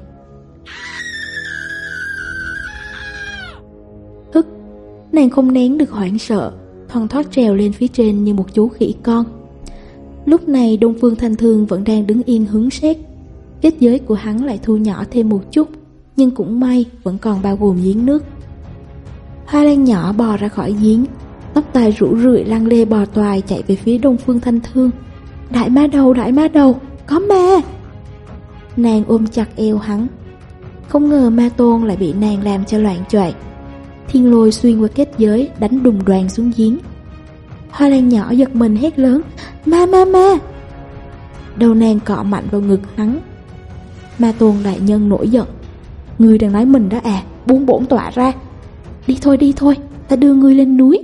Nàng không nén được hoảng sợ, thoăn thoắt trèo lên phía trên như một chú khỉ con. Lúc này Đông Phương Thanh Thương vẫn đang đứng yên hứng xét. Kết giới của hắn lại thu nhỏ thêm một chút, nhưng cũng may vẫn còn bao gồm giếng nước. Hoa Lan nhỏ bò ra khỏi giếng, tóc tai rủ rượi lăn lê bò toài chạy về phía Đông Phương Thanh Thương. Đại ma đầu, có ma! Nàng ôm chặt eo hắn. Không ngờ ma tôn lại bị nàng làm cho loạn choạng. Thiên lôi xuyên qua kết giới, đánh đùng đoàn xuống giếng. Hoa Lan nhỏ giật mình hét lớn: Ma! Đầu nàng cọ mạnh vào ngực hắn. Ma tôn đại nhân nổi giận: Ngươi đang nói mình đó à, buông bổn tọa ra. Đi thôi, ta đưa ngươi lên núi.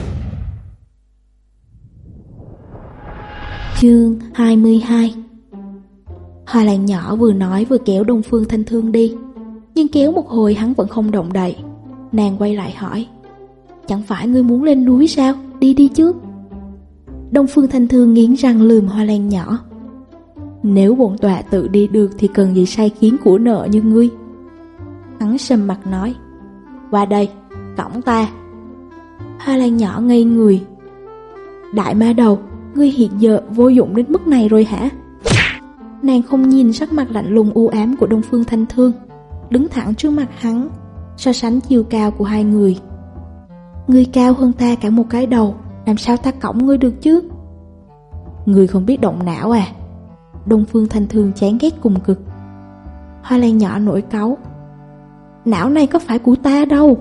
Chương 22. Hoa Lan nhỏ vừa nói vừa kéo Đông Phương Thanh Thương đi, nhưng kéo một hồi hắn vẫn không động đậy. Nàng quay lại hỏi: chẳng phải ngươi muốn lên núi sao? Đi chứ. Đông Phương Thanh Thương nghiến răng lườm Hoa Lan nhỏ: nếu bổn tọa tự đi được thì cần gì sai khiến của nợ như ngươi. Hắn sầm mặt nói: qua đây, cõng ta. Hoa Lan nhỏ ngây người: đại ma đầu, ngươi hiện giờ vô dụng đến mức này rồi hả? Nàng không nhìn sắc mặt lạnh lùng u ám của Đông Phương Thanh Thương, đứng thẳng trước mặt hắn, so sánh chiều cao của hai người. Ngươi cao hơn ta cả một cái đầu, làm sao ta cõng ngươi được chứ? Ngươi không biết động não à? Đông Phương Thanh Thương chán ghét cùng cực. Hoa Lan nhỏ nổi cáu: não này có phải của ta đâu.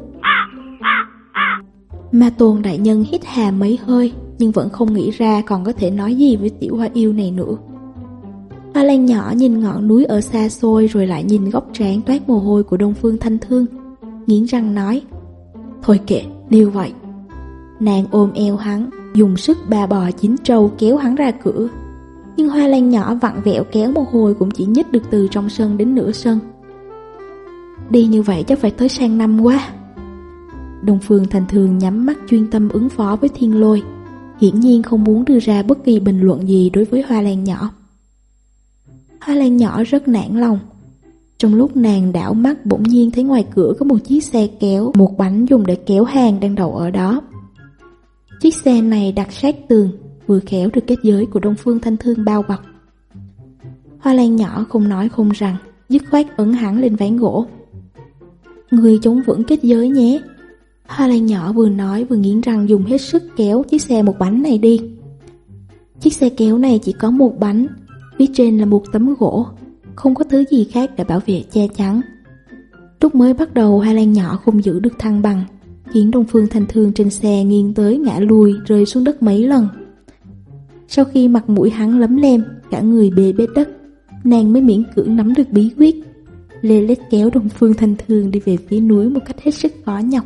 Ma Tôn đại nhân hít hà mấy hơi, nhưng vẫn không nghĩ ra còn có thể nói gì với tiểu hoa yêu này nữa. Hoa Lan nhỏ nhìn ngọn núi ở xa xôi, rồi lại nhìn góc trán toát mồ hôi của Đông Phương Thanh Thương, nghiến răng nói: thôi kệ, nếu vậy. Nàng ôm eo hắn, dùng sức ba bò chín trâu kéo hắn ra cửa. Nhưng Hoa Lan nhỏ vặn vẹo kéo một hồi cũng chỉ nhích được từ trong sân đến nửa sân. Đi như vậy chắc phải tới sang năm quá. Đông Phương Thanh Thương nhắm mắt chuyên tâm ứng phó với Thiên Lôi, hiển nhiên không muốn đưa ra bất kỳ bình luận gì đối với Hoa Lan nhỏ. Hoa Lan nhỏ rất nản lòng. Trong lúc nàng đảo mắt, bỗng nhiên thấy ngoài cửa có một chiếc xe kéo, một bánh dùng để kéo hàng đang đậu ở đó. Chiếc xe này đặt sát tường, vừa khéo được kết giới của Đông Phương Thanh Thương bao bọc. Hoa Lan nhỏ không nói không rằng, dứt khoát ấn hắn lên ván gỗ. Người chống vững kết giới nhé. Hoa Lan nhỏ vừa nói vừa nghiến răng dùng hết sức kéo chiếc xe một bánh này đi. Chiếc xe kéo này chỉ có một bánh, phía trên là một tấm gỗ, không có thứ gì khác để bảo vệ che chắn. Lúc mới bắt đầu Hoa Lan nhỏ không giữ được thăng bằng, khiến Đông Phương Thanh Thương trên xe nghiêng tới ngã lùi, rơi xuống đất mấy lần. Sau khi mặt mũi hắn lấm lem, cả người bê bết đất, nàng mới miễn cưỡng nắm được bí quyết, lê lết kéo Đông Phương Thanh Thương đi về phía núi một cách hết sức khó nhọc.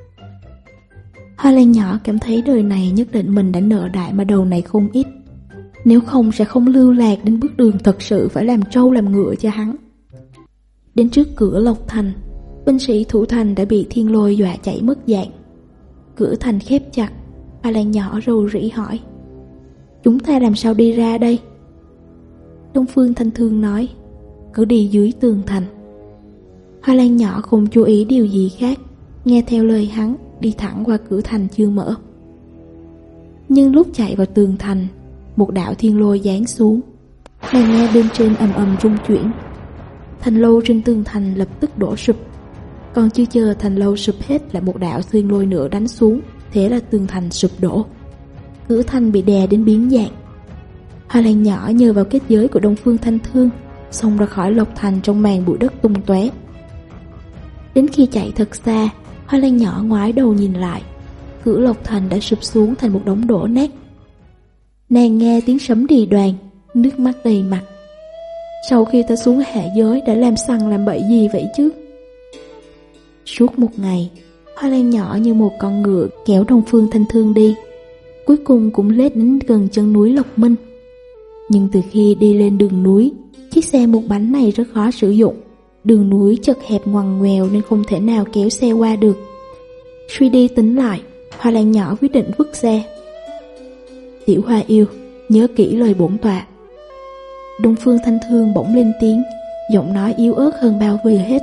Hoa Lan nhỏ cảm thấy đời này nhất định mình đã nợ đại ma đầu này không ít, nếu không sẽ không lưu lạc đến bước đường thật sự phải làm trâu làm ngựa cho hắn. Đến trước cửa Lộc Thành, binh sĩ thủ thành đã bị Thiên Lôi dọa chạy mất dạng. Cửa thành khép chặt, Hoa Lan nhỏ rầu rĩ hỏi: chúng ta làm sao đi ra đây? Đông Phương Thanh Thương nói: cứ đi dưới tường thành. Hoa Lan nhỏ không chú ý điều gì khác, nghe theo lời hắn, đi thẳng qua cửa thành chưa mở. Nhưng lúc chạy vào tường thành, một đạo thiên lôi giáng xuống. Nàng nghe bên trên ầm ầm rung chuyển. Thành lâu trên tường thành lập tức đổ sụp. Còn chưa chờ thành lâu sụp hết, lại một đạo thiên lôi nữa đánh xuống. Thế là tường thành sụp đổ, cửa thành bị đè đến biến dạng. Hoa Lan nhỏ nhờ vào kết giới của Đông Phương Thanh Thương xông ra khỏi Lộc Thành trong màn bụi đất tung tóe. Đến khi chạy thật xa, Hoa Lan nhỏ ngoái đầu nhìn lại, cửa Lộc Thành đã sụp xuống thành một đống đổ nát. Nàng nghe tiếng sấm rì đoàng, nước mắt đầy mặt. Sau khi ta xuống hạ giới đã làm sằng làm bậy gì vậy chứ? Suốt một ngày, Hoa Lan nhỏ như một con ngựa kéo Đông Phương Thanh Thương đi, cuối cùng cũng lết đến gần chân núi Lộc Minh. Nhưng từ khi đi lên đường núi, chiếc xe một bánh này rất khó sử dụng. Đường núi chật hẹp ngoằn ngoèo nên không thể nào kéo xe qua được. Suy đi tính lại, Hoa Lan nhỏ quyết định vứt xe. Tiểu Hoa yêu, nhớ kỹ lời bổn tọa. Đông Phương Thanh Thương bỗng lên tiếng, giọng nói yếu ớt hơn bao giờ hết.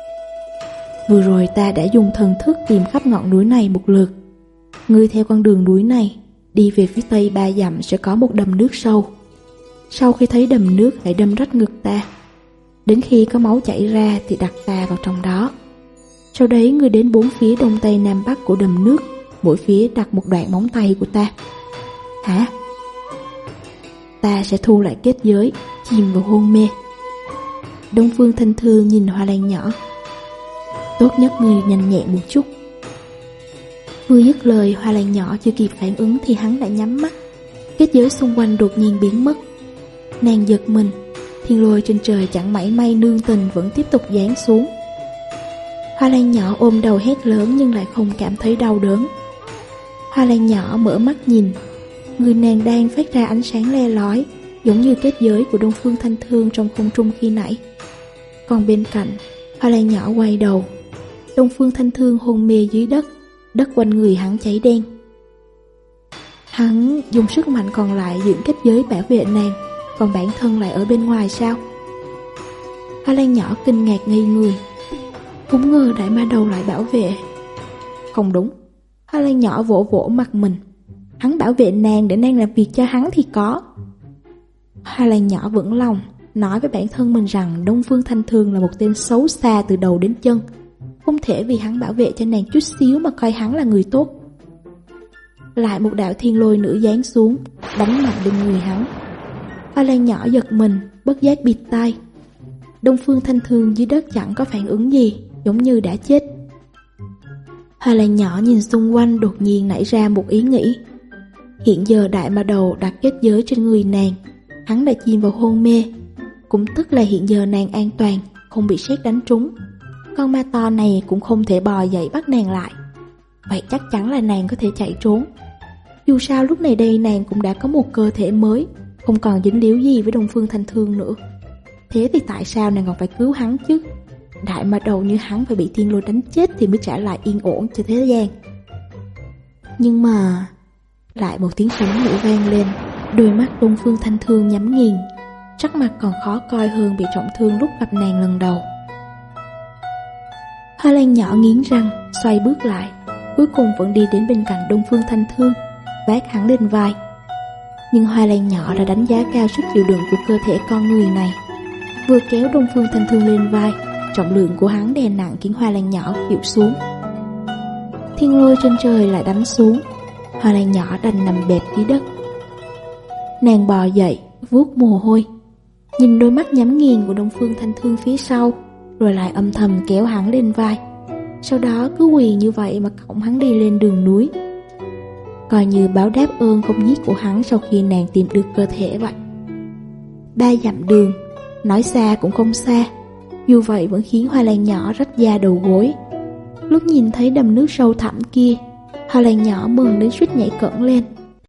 Vừa rồi ta đã dùng thần thức tìm khắp ngọn núi này một lượt. Ngươi theo con đường núi này, đi về phía tây 3 dặm sẽ có một đầm nước sâu. Sau khi thấy đầm nước hãy đâm rách ngực ta. Đến khi có máu chảy ra thì đặt ta vào trong đó. Sau đấy ngươi đến 4 phía đông tây nam bắc của đầm nước, mỗi phía đặt một đoạn móng tay của ta. Hả? Ta sẽ thu lại kết giới, chìm vào hôn mê. Đông Phương Thanh Thương nhìn Hoa Lan nhỏ. Tốt nhất ngươi nhanh nhẹn một chút. Vừa dứt lời, Hoa Lan nhỏ chưa kịp phản ứng thì hắn đã nhắm mắt. Kết giới xung quanh đột nhiên biến mất. Nàng giật mình, thiên lôi trên trời chẳng mảy may nương tình vẫn tiếp tục giáng xuống. Hoa Lan nhỏ ôm đầu hét lớn nhưng lại không cảm thấy đau đớn. Hoa Lan nhỏ mở mắt nhìn, người nàng đang phát ra ánh sáng le lói, giống như kết giới của Đông Phương Thanh Thương trong không trung khi nãy. Còn bên cạnh, Hoa Lan nhỏ quay đầu, Đông Phương Thanh Thương hôn mê dưới đất, đất quanh người hắn cháy đen. Hắn dùng sức mạnh còn lại dựng kết giới bảo vệ nàng, còn bản thân lại ở bên ngoài sao? Hoa Lan nhỏ kinh ngạc ngây người, không ngờ đại ma đầu lại bảo vệ. Không đúng, Hoa Lan nhỏ vỗ vỗ mặt mình, hắn bảo vệ nàng để nàng làm việc cho hắn thì có. Hoa Lan nhỏ vững lòng, nói với bản thân mình rằng Đông Phương Thanh Thương là một tên xấu xa từ đầu đến chân, không thể vì hắn bảo vệ cho nàng chút xíu mà coi hắn là người tốt. Lại một đạo thiên lôi nữa giáng xuống, đánh mạnh lên người hắn. Hoa Lan nhỏ giật mình, bất giác bịt tai. Đông Phương Thanh Thương dưới đất chẳng có phản ứng gì, giống như đã chết. Hoa Lan nhỏ nhìn xung quanh, đột nhiên nảy ra một ý nghĩ. Hiện giờ đại ma đầu đặt kết giới trên người nàng, hắn đã chìm vào hôn mê, cũng tức là hiện giờ nàng an toàn, không bị sét đánh trúng. Con ma to này cũng không thể bò dậy bắt nàng lại. Vậy chắc chắn là nàng có thể chạy trốn. Dù sao lúc này đây nàng cũng đã có một cơ thể mới, không còn dính líu gì với Đông Phương Thanh Thương nữa. Thế thì tại sao nàng còn phải cứu hắn chứ? Đại ma đầu như hắn phải bị thiên lôi đánh chết thì mới trả lại yên ổn cho thế gian. Nhưng mà lại một tiếng sấm nữa vang lên, đôi mắt Đông Phương Thanh Thương nhắm nghiền, sắc mặt còn khó coi hơn bị trọng thương lúc gặp nàng lần đầu. Hoa Lan nhỏ nghiến răng, xoay bước lại, cuối cùng vẫn đi đến bên cạnh Đông Phương Thanh Thương, vác hắn lên vai. Nhưng Hoa Lan nhỏ đã đánh giá cao sức chịu đựng của cơ thể con người này, vừa kéo Đông Phương Thanh Thương lên vai, trọng lượng của hắn đè nặng khiến Hoa Lan nhỏ khuỵu xuống. Thiên lôi trên trời lại đánh xuống, Hoa Lan nhỏ đành nằm bẹp dưới đất. Nàng bò dậy, vuốt mồ hôi, nhìn đôi mắt nhắm nghiền của Đông Phương Thanh Thương phía sau, rồi lại âm thầm kéo hắn lên vai. Sau đó cứ quỳ như vậy mà cõng hắn đi lên đường núi, coi như báo đáp ơn không giết của hắn sau khi nàng tìm được cơ thể vậy. 3 dặm đường, nói xa cũng không xa, dù vậy vẫn khiến Hoa Lan nhỏ rách da đầu gối. Lúc nhìn thấy đầm nước sâu thẳm kia, Hoa Lan nhỏ mừng đến suýt nhảy cẫng lên.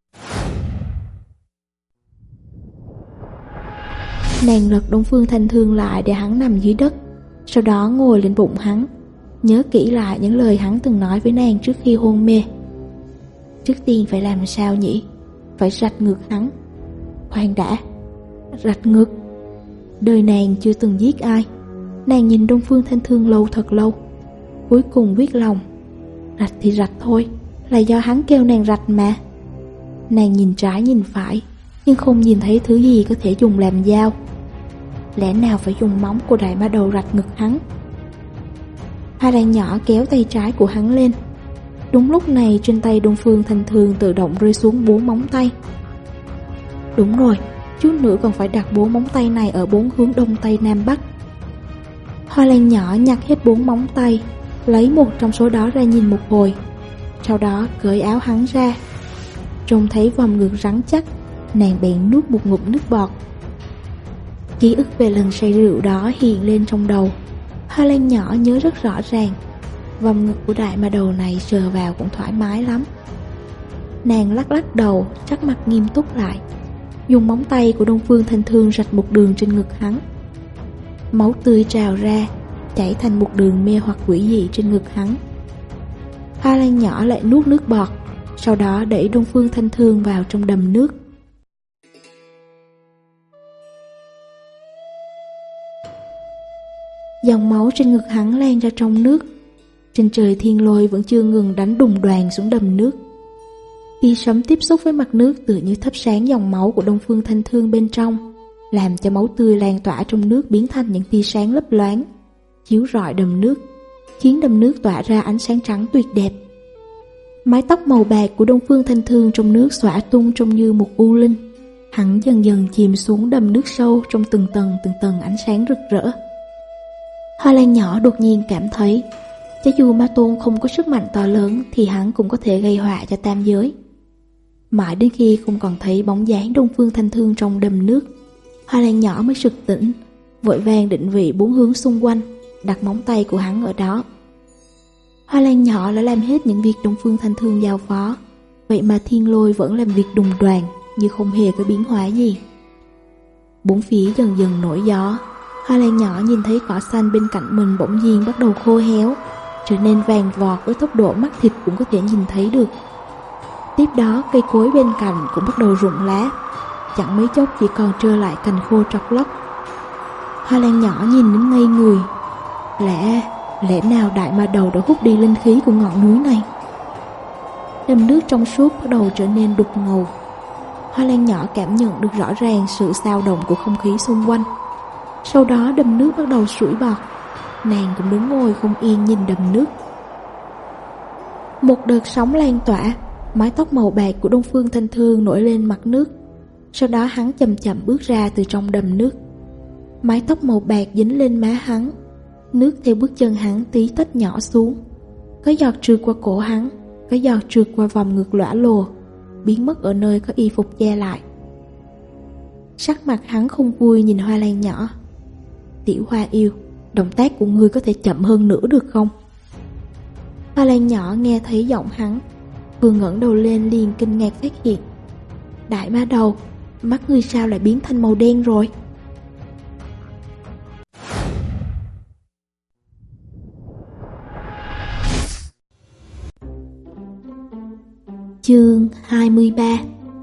Nàng lật Đông Phương Thanh Thương lại để hắn nằm dưới đất, sau đó ngồi lên bụng hắn, nhớ kỹ lại những lời hắn từng nói với nàng trước khi hôn mê. Trước tiên phải làm sao nhỉ? Phải rạch ngực hắn. Khoan đã, rạch ngực? Đời nàng chưa từng giết ai. Nàng nhìn Đông Phương Thanh Thương lâu thật lâu, cuối cùng quyết lòng, rạch thì rạch thôi, là do hắn kêu nàng rạch mà. Nàng nhìn trái nhìn phải, nhưng không nhìn thấy thứ gì có thể dùng làm dao. Lẽ nào phải dùng móng của đại ma đầu rạch ngực hắn? Hoa Lan nhỏ kéo tay trái của hắn lên. Đúng lúc này trên tay Đông Phương Thanh Thương tự động rơi xuống 4 móng tay. Đúng rồi, chút nữa còn phải đặt 4 móng tay này ở 4 hướng đông tây nam bắc. Hoa Lan nhỏ nhặt hết 4 móng tay, lấy một trong số đó ra nhìn một hồi, sau đó cởi áo hắn ra. Trông thấy vòng ngực rắn chắc, nàng bèn nuốt một ngụm nước bọt. Ký ức về lần say rượu đó hiện lên trong đầu. Hoa Lan nhỏ nhớ rất rõ ràng, vòng ngực của đại ma đầu này sờ vào cũng thoải mái lắm. Nàng lắc lắc đầu, sắc mặt nghiêm túc lại, dùng móng tay của Đông Phương Thanh Thương rạch một đường trên ngực hắn. Máu tươi trào ra, chảy thành một đường mê hoặc quỷ dị trên ngực hắn. Hoa Lan nhỏ lại nuốt nước bọt, sau đó đẩy Đông Phương Thanh Thương vào trong đầm nước. Dòng máu trên ngực hắn lan ra trong nước. Trên trời thiên lôi vẫn chưa ngừng đánh đùng đoàn xuống đầm nước. Tia sấm tiếp xúc với mặt nước tựa như thắp sáng dòng máu của Đông Phương Thanh Thương bên trong, làm cho máu tươi lan tỏa trong nước biến thành những tia sáng lấp loáng, chiếu rọi đầm nước, khiến đầm nước tỏa ra ánh sáng trắng tuyệt đẹp. Mái tóc màu bạc của Đông Phương Thanh Thương trong nước xõa tung trông như một u linh. Hắn dần dần chìm xuống đầm nước sâu trong từng tầng ánh sáng rực rỡ. Hoa Lan nhỏ đột nhiên cảm thấy, cho dù Ma Tôn không có sức mạnh to lớn thì hắn cũng có thể gây họa cho tam giới. Mãi đến khi không còn thấy bóng dáng Đông Phương Thanh Thương trong đầm nước, Hoa Lan nhỏ mới sực tỉnh, vội vàng định vị 4 hướng xung quanh, đặt móng tay của hắn ở đó. Hoa Lan nhỏ đã làm hết những việc Đông Phương Thanh Thương giao phó, vậy mà Thiên Lôi vẫn làm việc đùng đoàn như không hề có biến hóa gì. Bốn phía dần dần nổi gió. Hoa Lan nhỏ nhìn thấy cỏ xanh bên cạnh mình bỗng nhiên bắt đầu khô héo, trở nên vàng vọt với tốc độ mắt thịt cũng có thể nhìn thấy được. Tiếp đó cây cối bên cạnh cũng bắt đầu rụng lá, chẳng mấy chốc chỉ còn trơ lại cành khô tróc lóc. Hoa Lan nhỏ nhìn đến ngây người. Lẽ nào Đại Ma Đầu đã hút đi linh khí của ngọn núi này? Đầm nước trong suốt bắt đầu trở nên đục ngầu. Hoa Lan nhỏ cảm nhận được rõ ràng sự xao động của không khí xung quanh. Sau đó đầm nước bắt đầu sủi bọt. Nàng cũng đứng ngồi không yên nhìn đầm nước. Một đợt sóng lan tỏa, mái tóc màu bạc của Đông Phương Thanh Thương nổi lên mặt nước. Sau đó hắn chậm chậm bước ra từ trong đầm nước. Mái tóc màu bạc dính lên má hắn, nước theo bước chân hắn tí tách nhỏ xuống. Có giọt trượt qua cổ hắn, có giọt trượt qua vòng ngực lõa lồ, biến mất ở nơi có y phục che lại. Sắc mặt hắn không vui nhìn Hoa Lan nhỏ. Tiểu Hoa yêu, động tác của ngươi có thể chậm hơn nữa được không? Hoa Lan nhỏ nghe thấy giọng hắn, vừa ngẩng đầu lên liền kinh ngạc phát hiện. Đại Ma Đầu, mắt ngươi sao lại biến thành màu đen rồi? Chương 23.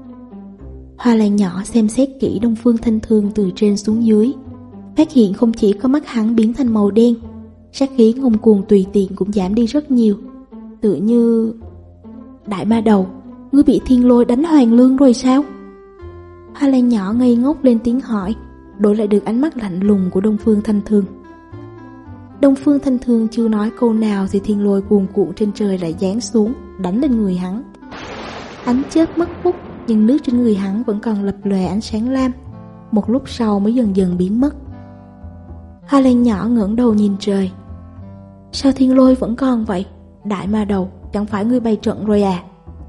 Hoa Lan nhỏ xem xét kỹ Đông Phương Thanh Thương từ trên xuống dưới, phát hiện không chỉ có mắt hắn biến thành màu đen, sát khí ngông cuồng tùy tiện cũng giảm đi rất nhiều. Tựa như... Đại Ma Đầu, ngươi bị Thiên Lôi đánh hoàn lương rồi sao? Hoa Lan nhỏ ngây ngốc lên tiếng hỏi, đổi lại được ánh mắt lạnh lùng của Đông Phương Thanh Thương. Đông Phương Thanh Thương chưa nói câu nào thì Thiên Lôi cuồn cuộn trên trời lại giáng xuống, đánh lên người hắn. Ánh chớp mất hút, nhưng nước trên người hắn vẫn còn lập lòe ánh sáng lam, một lúc sau mới dần dần biến mất. Hoa Lan nhỏ ngẩng đầu nhìn trời. Sao Thiên Lôi vẫn còn vậy? Đại Ma Đầu, chẳng phải ngươi bày trận rồi à?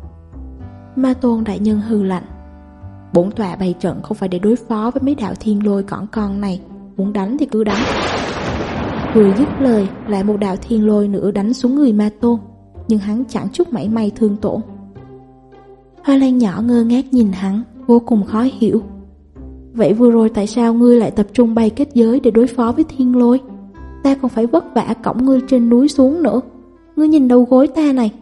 Ma Tôn đại nhân hừ lạnh. Bổn tọa bày trận không phải để đối phó với mấy đạo Thiên Lôi cỏn con này, muốn đánh thì cứ đánh. Vừa dứt lời, lại một đạo Thiên Lôi nữa đánh xuống người Ma Tôn, nhưng hắn chẳng chút mảy may thương tổn. Hoa Lan nhỏ ngơ ngác nhìn hắn, vô cùng khó hiểu. Vậy vừa rồi tại sao ngươi lại tập trung bày kết giới để đối phó với Thiên Lôi? Ta còn phải vất vả cõng ngươi trên núi xuống nữa. Ngươi nhìn đầu gối ta này.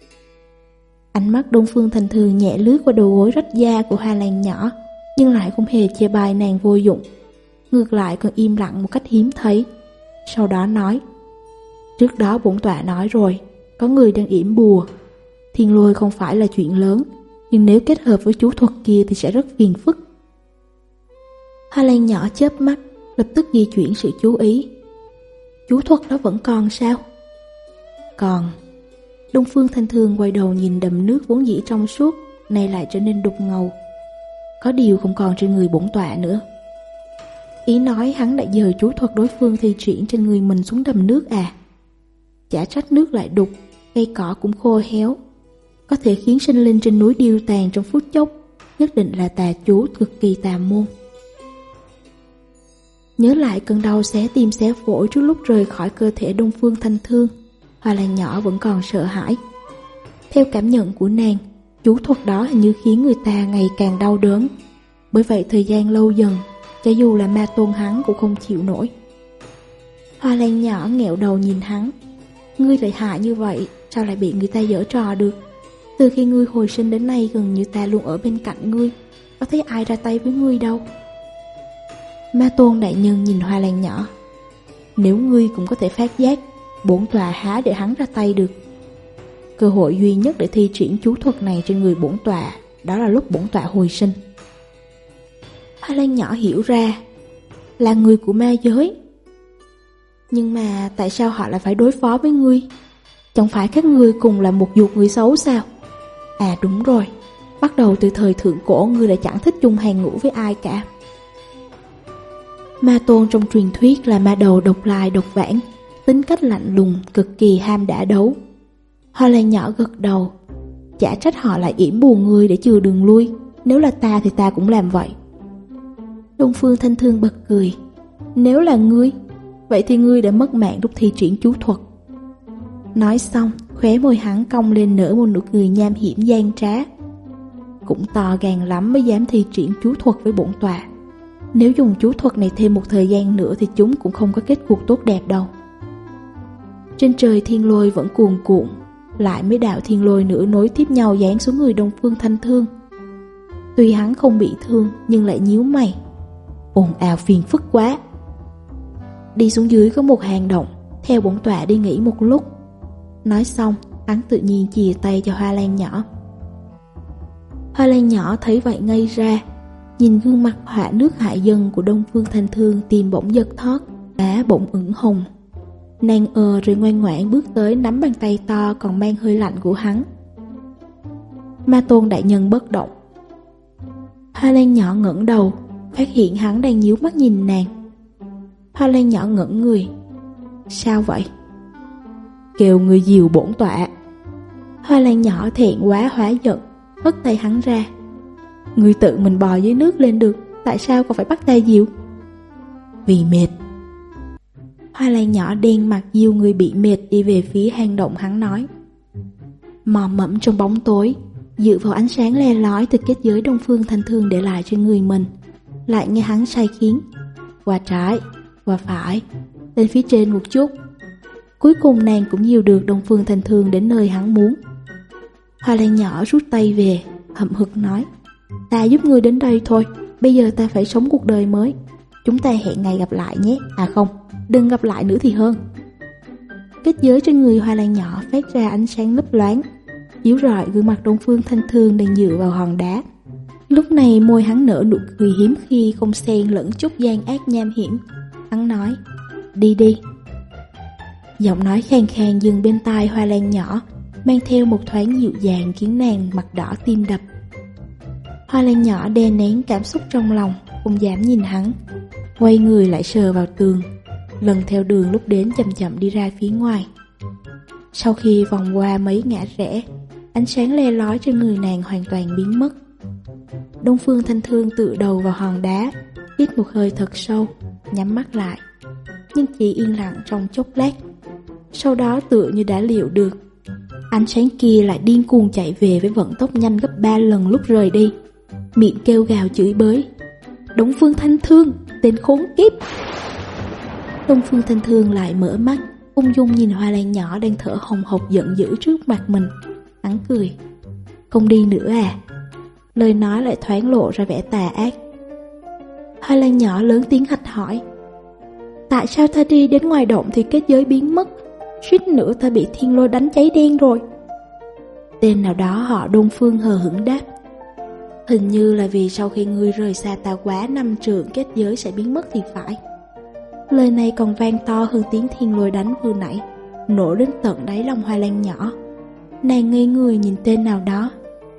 Ánh mắt Đông Phương Thanh Thương nhẹ lướt qua đầu gối rách da của Hoa Lan nhỏ, nhưng lại không hề chê bai nàng vô dụng. Ngược lại còn im lặng một cách hiếm thấy. Sau đó nói, trước đó bổn tọa nói rồi, có người đang yểm bùa. Thiên Lôi không phải là chuyện lớn, nhưng nếu kết hợp với chú thuật kia thì sẽ rất phiền phức. Hoa Lan nhỏ chớp mắt, lập tức di chuyển sự chú ý. Chú thuật đó vẫn còn sao? Còn. Đông Phương Thanh Thương quay đầu nhìn đầm nước vốn dĩ trong suốt, nay lại trở nên đục ngầu. Có điều không còn trên người bổn tọa nữa. Ý nói hắn đã dời chú thuật đối phương thi triển trên người mình xuống đầm nước à? Chả trách nước lại đục, cây cỏ cũng khô héo. Có thể khiến sinh linh trên núi điêu tàn trong phút chốc, nhất định là tà chú cực kỳ tà môn. Nhớ lại cơn đau xé tim xé phổi trước lúc rời khỏi cơ thể Đông Phương Thanh Thương, Hoa Lan nhỏ vẫn còn sợ hãi. Theo cảm nhận của nàng, chú thuật đó hình như khiến người ta ngày càng đau đớn. Bởi vậy thời gian lâu dần, cho dù là Ma Tôn hắn cũng không chịu nổi. Hoa Lan nhỏ nghẹo đầu nhìn hắn. Ngươi lại hại như vậy, sao lại bị người ta giở trò được? Từ khi ngươi hồi sinh đến nay gần như ta luôn ở bên cạnh ngươi, có thấy ai ra tay với ngươi đâu. Ma Tôn đại nhân nhìn Hoa Lan nhỏ. Nếu ngươi cũng có thể phát giác, bổn tọa há để hắn ra tay được. Cơ hội duy nhất để thi triển chú thuật này trên người bổn tọa, đó là lúc bổn tọa hồi sinh. Hoa Lan nhỏ hiểu ra, là người của ma giới. Nhưng mà tại sao họ lại phải đối phó với ngươi? Chẳng phải các ngươi cùng là một ruột người xấu sao? À đúng rồi, bắt đầu từ thời thượng cổ ngươi đã chẳng thích chung hàng ngũ với ai cả. Ma Tôn trong truyền thuyết là ma đầu độc lai độc vãng, tính cách lạnh lùng, cực kỳ ham đả đấu. Hoa Lan nhỏ gật đầu. Chả trách họ lại yểm bùa ngươi để chừa đường lui, nếu là ta thì ta cũng làm vậy. Đông Phương Thanh Thương bật cười. Nếu là ngươi, vậy thì ngươi đã mất mạng lúc thi triển chú thuật. Nói xong, khóe môi hắn cong lên nở một nụ cười nham hiểm gian trá. Cũng to gan lắm mới dám thi triển chú thuật với bổn tọa. Nếu dùng chú thuật này thêm một thời gian nữa thì chúng cũng không có kết cục tốt đẹp đâu. Trên trời thiên lôi vẫn cuồn cuộn, lại mấy đạo thiên lôi nữa nối tiếp nhau giáng xuống người Đông Phương Thanh Thương. Tuy hắn không bị thương nhưng lại nhíu mày. Ồn ào phiền phức quá. Đi xuống dưới có một hang động, theo bổn tọa đi nghỉ một lúc. Nói xong, hắn tự nhiên chìa tay cho Hoa Lan nhỏ. Hoa Lan nhỏ thấy vậy ngây ra, nhìn gương mặt họa nước hại dân của Đông Phương Thanh Thương, tim bỗng giật thót, má bỗng ửng hồng. Nàng rồi ngoan ngoãn bước tới nắm bàn tay to còn mang hơi lạnh của hắn. Ma Tôn đại nhân bất động. Hoa Lan nhỏ ngẩng đầu, phát hiện hắn đang nhíu mắt nhìn nàng. Hoa Lan nhỏ ngẩn người. Sao vậy? Kêu người dìu bổn tọa. Hoa Lan nhỏ thẹn quá hóa giận, hất tay hắn ra. Người tự mình bò dưới nước lên được, tại sao còn phải bắt ta dìu? Vì mệt. Hoa Lan nhỏ đen mặt dìu người bị mệt đi về phía hang động, hắn nói. Mò mẫm trong bóng tối, dựa vào ánh sáng le lói từ kết giới Đông Phương Thanh Thương để lại trên người mình, lại nghe hắn sai khiến. Qua trái, qua phải, lên phía trên một chút. Cuối cùng nàng cũng dìu được Đông Phương Thanh Thương đến nơi hắn muốn. Hoa Lan nhỏ rút tay về, hậm hực nói. Ta giúp ngươi đến đây thôi, bây giờ ta phải sống cuộc đời mới. Chúng ta hẹn ngày gặp lại nhé. À không, đừng gặp lại nữa thì hơn. Kết giới trên người Hoa Lan nhỏ phát ra ánh sáng lấp loáng, chiếu rọi gương mặt Đông Phương Thanh Thương đang dựa vào hòn đá. Lúc này môi hắn nở nụ cười hiếm khi không xen lẫn chút gian ác nham hiểm. Hắn nói, đi đi. Giọng nói khàn khàn dừng bên tai Hoa Lan nhỏ, mang theo một thoáng dịu dàng khiến nàng mặt đỏ tim đập. Hoa Lan nhỏ đè nén cảm xúc trong lòng, không dám nhìn hắn, quay người lại sờ vào tường, lần theo đường lúc đến chậm chậm đi ra phía ngoài. Sau khi vòng qua mấy ngã rẽ, ánh sáng le lói trên người nàng hoàn toàn biến mất. Đông Phương Thanh Thương tựa đầu vào hòn đá, hít một hơi thật sâu, nhắm mắt lại, nhưng chỉ yên lặng trong chốc lát. Sau đó tựa như đã liệu được, ánh sáng kia lại điên cuồng chạy về với vận tốc nhanh gấp 3 lần lúc rời đi, miệng kêu gào chửi bới. Đông Phương Thanh Thương, tên khốn kiếp! Đông Phương Thanh Thương lại mở mắt, ung dung nhìn Hoa Lan nhỏ đang thở hồng hộc giận dữ trước mặt mình. Hắn cười. Không đi nữa à? Lời nói lại thoáng lộ ra vẻ tà ác. Hoa Lan nhỏ lớn tiếng hạch hỏi. Tại sao ta đi đến ngoài động thì kết giới biến mất? Suýt nữa ta bị thiên lôi đánh cháy đen rồi. Tên nào đó họ Đông Phương hờ hững đáp. Hình như là vì sau khi ngươi rời xa ta quá 5 trượng kết giới sẽ biến mất thì phải. Lời này còn vang to hơn tiếng thiên lôi đánh vừa nãy, nổ đến tận đáy lòng Hoa Lan nhỏ. Nàng ngây người nhìn tên nào đó.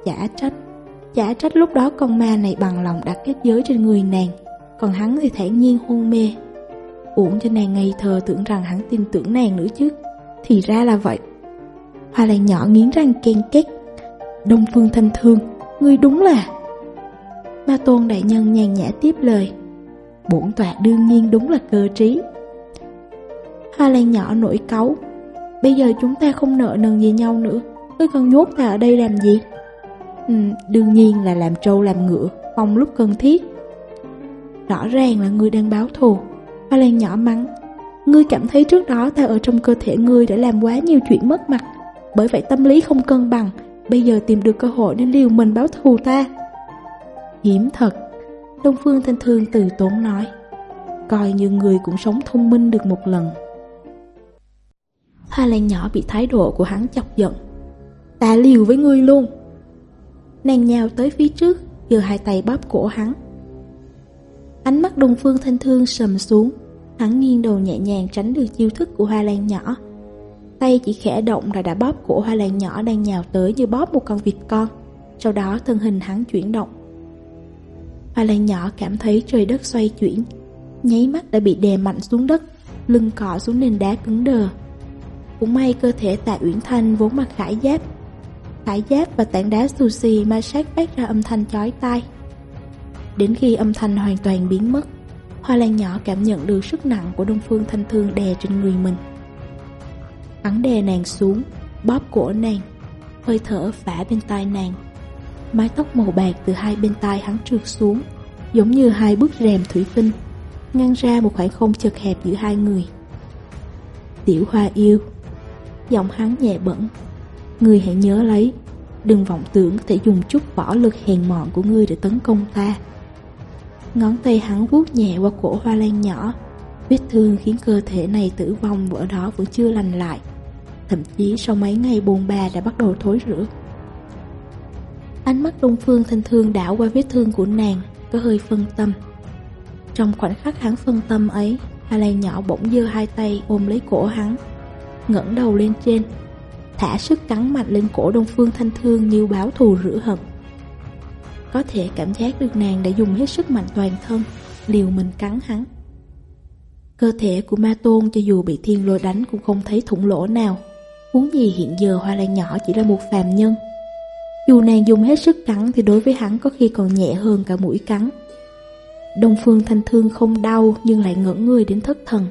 Chả trách lúc đó con ma này bằng lòng đặt kết giới trên người nàng, còn hắn thì thản nhiên hôn mê. Uổng cho nàng ngây thơ tưởng rằng hắn tin tưởng nàng nữa chứ. Thì ra là vậy. Hoa Lan nhỏ nghiến răng ken két. Đông Phương Thanh Thương, ngươi đúng là... Ma Tôn đại nhân nhàn nhã tiếp lời. Bổn tọa đương nhiên đúng là cơ trí. Hoa Lan nhỏ nổi cáu. Bây giờ chúng ta không nợ nần gì nhau nữa, ngươi còn nhốt ta ở đây làm gì? Đương nhiên là làm trâu làm ngựa, phòng lúc cần thiết. Rõ ràng là ngươi đang báo thù. Hoa Lan nhỏ mắng. Ngươi cảm thấy trước đó ta ở trong cơ thể ngươi đã làm quá nhiều chuyện mất mặt, bởi vậy tâm lý không cân bằng, bây giờ tìm được cơ hội nên liều mình báo thù ta. Hiếm thật. Đông Phương Thanh Thương từ tốn nói. Coi như người cũng sống thông minh được một lần. Hoa Lan nhỏ bị thái độ của hắn chọc giận. Ta liều với ngươi luôn. Nàng nhào tới phía trước, giơ hai tay bóp cổ hắn. Ánh mắt Đông Phương Thanh Thương sầm xuống. Hắn nghiêng đầu nhẹ nhàng tránh được chiêu thức của Hoa Lan nhỏ. Tay chỉ khẽ động là đã bóp cổ Hoa Lan nhỏ đang nhào tới như bóp một con vịt con. Sau đó thân hình hắn chuyển động. Hoa Lan nhỏ cảm thấy trời đất xoay chuyển, nháy mắt đã bị đè mạnh xuống đất, lưng cọ xuống nền đá cứng đờ. Cũng may cơ thể Tạ Uyển Thanh vốn mặc khải giáp và tảng đá xù xì ma sát phát ra âm thanh chói tai. Đến khi âm thanh hoàn toàn biến mất, Hoa Lan nhỏ cảm nhận được sức nặng của Đông Phương Thanh Thương đè trên người mình. Hắn đè nàng xuống, bóp cổ nàng, hơi thở phả bên tai nàng. Mái tóc màu bạc từ hai bên tai hắn trượt xuống, giống như hai bức rèm thủy tinh, ngăn ra một khoảng không chật hẹp giữa hai người. Tiểu Hoa yêu, giọng hắn nhẹ bẫng, ngươi hãy nhớ lấy, đừng vọng tưởng có thể dùng chút võ lực hèn mọn của ngươi để tấn công ta. Ngón tay hắn vuốt nhẹ qua cổ Hoa Lan nhỏ, vết thương khiến cơ thể này tử vong ở đó vẫn chưa lành lại, thậm chí sau mấy ngày bồn bà đã bắt đầu thối rữa. Ánh mắt Đông Phương Thanh Thương đảo qua vết thương của nàng, có hơi phân tâm. Trong khoảnh khắc hắn phân tâm ấy, Hoa Lan nhỏ bỗng giơ hai tay ôm lấy cổ hắn, ngẩng đầu lên trên, thả sức cắn mạnh lên cổ Đông Phương Thanh Thương như báo thù rửa hận. Có thể cảm giác được nàng đã dùng hết sức mạnh toàn thân, liều mình cắn hắn. Cơ thể của Ma Tôn cho dù bị thiên lôi đánh cũng không thấy thủng lỗ nào, huống gì hiện giờ Hoa Lan nhỏ chỉ là một phàm nhân. Dù nàng dùng hết sức cắn thì đối với hắn có khi còn nhẹ hơn cả mũi cắn. Đông Phương Thanh Thương không đau nhưng lại ngẩn người đến thất thần.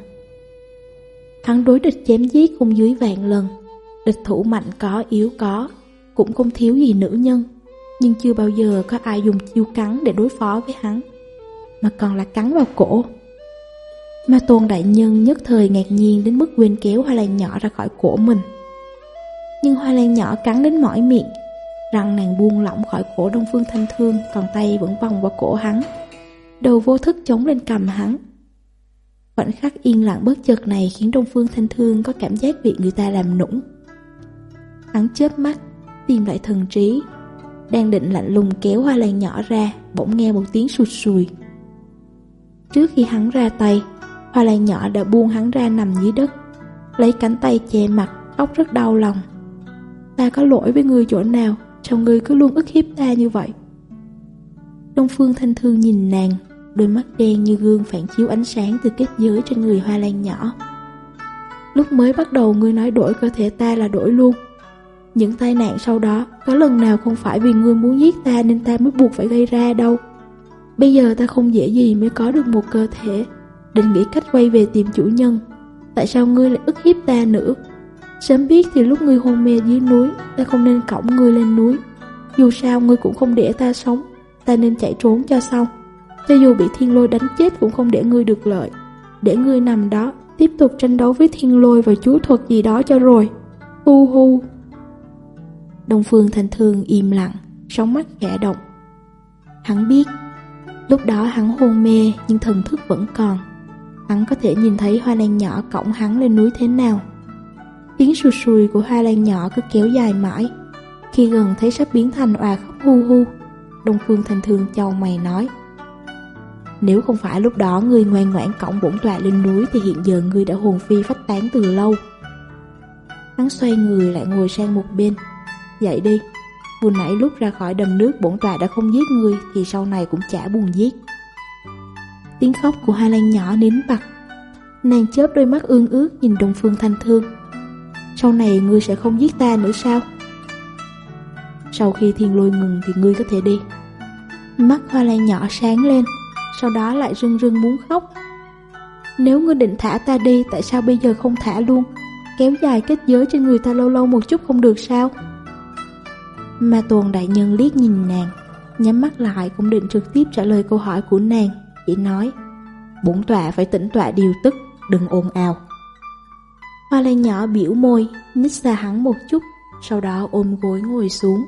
Hắn đối địch chém giết không dưới vạn lần, địch thủ mạnh có yếu có, cũng không thiếu gì nữ nhân, nhưng chưa bao giờ có ai dùng chiêu cắn để đối phó với hắn, mà còn là cắn vào cổ. Ma Tôn đại nhân nhất thời ngạc nhiên đến mức quên kéo Hoa Lan nhỏ ra khỏi cổ mình. Nhưng Hoa Lan nhỏ cắn đến mỏi miệng, răng nàng buông lỏng khỏi cổ Đông Phương Thanh Thương, còn tay vẫn vòng vào cổ hắn, đầu vô thức chống lên cằm hắn. Khoảnh khắc yên lặng bất chợt này khiến Đông Phương Thanh Thương có cảm giác bị người ta làm nũng. Hắn chớp mắt, tìm lại thần trí, đang định lạnh lùng kéo Hoa Lan nhỏ ra, bỗng nghe một tiếng sụt sùi. Trước khi hắn ra tay, Hoa Lan nhỏ đã buông hắn ra nằm dưới đất, lấy cánh tay che mặt, khóc rất đau lòng. Ta có lỗi với ngươi chỗ nào, sao ngươi cứ luôn ức hiếp ta như vậy? Đông Phương Thanh Thương nhìn nàng, đôi mắt đen như gương phản chiếu ánh sáng từ kết giới trên người Hoa Lan nhỏ. Lúc mới bắt đầu ngươi nói đổi cơ thể ta là đổi luôn. Những tai nạn sau đó có lần nào không phải vì ngươi muốn giết ta nên ta mới buộc phải gây ra đâu. Bây giờ ta không dễ gì mới có được một cơ thể, định nghĩ cách quay về tìm chủ nhân. Tại sao ngươi lại ức hiếp ta nữa? Sớm biết thì lúc ngươi hôn mê dưới núi, ta không nên cõng ngươi lên núi. Dù sao ngươi cũng không để ta sống, ta nên chạy trốn cho xong. Cho dù bị thiên lôi đánh chết cũng không để ngươi được lợi, để ngươi nằm đó tiếp tục tranh đấu với thiên lôi và chú thuật gì đó cho rồi. Hu hu. Đông Phương Thanh Thương im lặng, sóng mắt khẽ động. Hắn biết, lúc đó hắn hôn mê nhưng thần thức vẫn còn. Hắn có thể nhìn thấy Hoa Lan nhỏ cõng hắn lên núi thế nào. Tiếng sụt sùi của Hoa Lan nhỏ cứ kéo dài mãi. Khi gần thấy sắp biến thành òa khóc hu hu, Đông Phương Thanh Thương chau mày nói: nếu không phải lúc đó ngươi ngoan ngoãn cõng bổn tọa lên núi thì hiện giờ ngươi đã hồn phi phách tán từ lâu. Hắn xoay người lại ngồi sang một bên. Dậy đi, vừa nãy lúc ra khỏi đầm nước bổn tọa đã không giết ngươi thì sau này cũng chả buồn giết. Tiếng khóc của Hoa Lan nhỏ nín bặt. Nàng chớp đôi mắt ương ướt nhìn Đông Phương Thanh Thương. Sau này ngươi sẽ không giết ta nữa sao? Sau khi thiên lôi ngừng thì ngươi có thể đi. Mắt Hoa Lan nhỏ sáng lên, sau đó lại rưng rưng muốn khóc. Nếu ngươi định thả ta đi, tại sao bây giờ không thả luôn? Kéo dài kết giới trên người ta lâu lâu một chút không được sao? Ma Tôn đại nhân liếc nhìn nàng, nhắm mắt lại cũng định trực tiếp trả lời câu hỏi của nàng, chỉ nói: bổn tọa phải tĩnh tọa điều tức, đừng ồn ào. Hoa Lan nhỏ biểu môi, nhích xa hắn một chút, sau đó ôm gối ngồi xuống.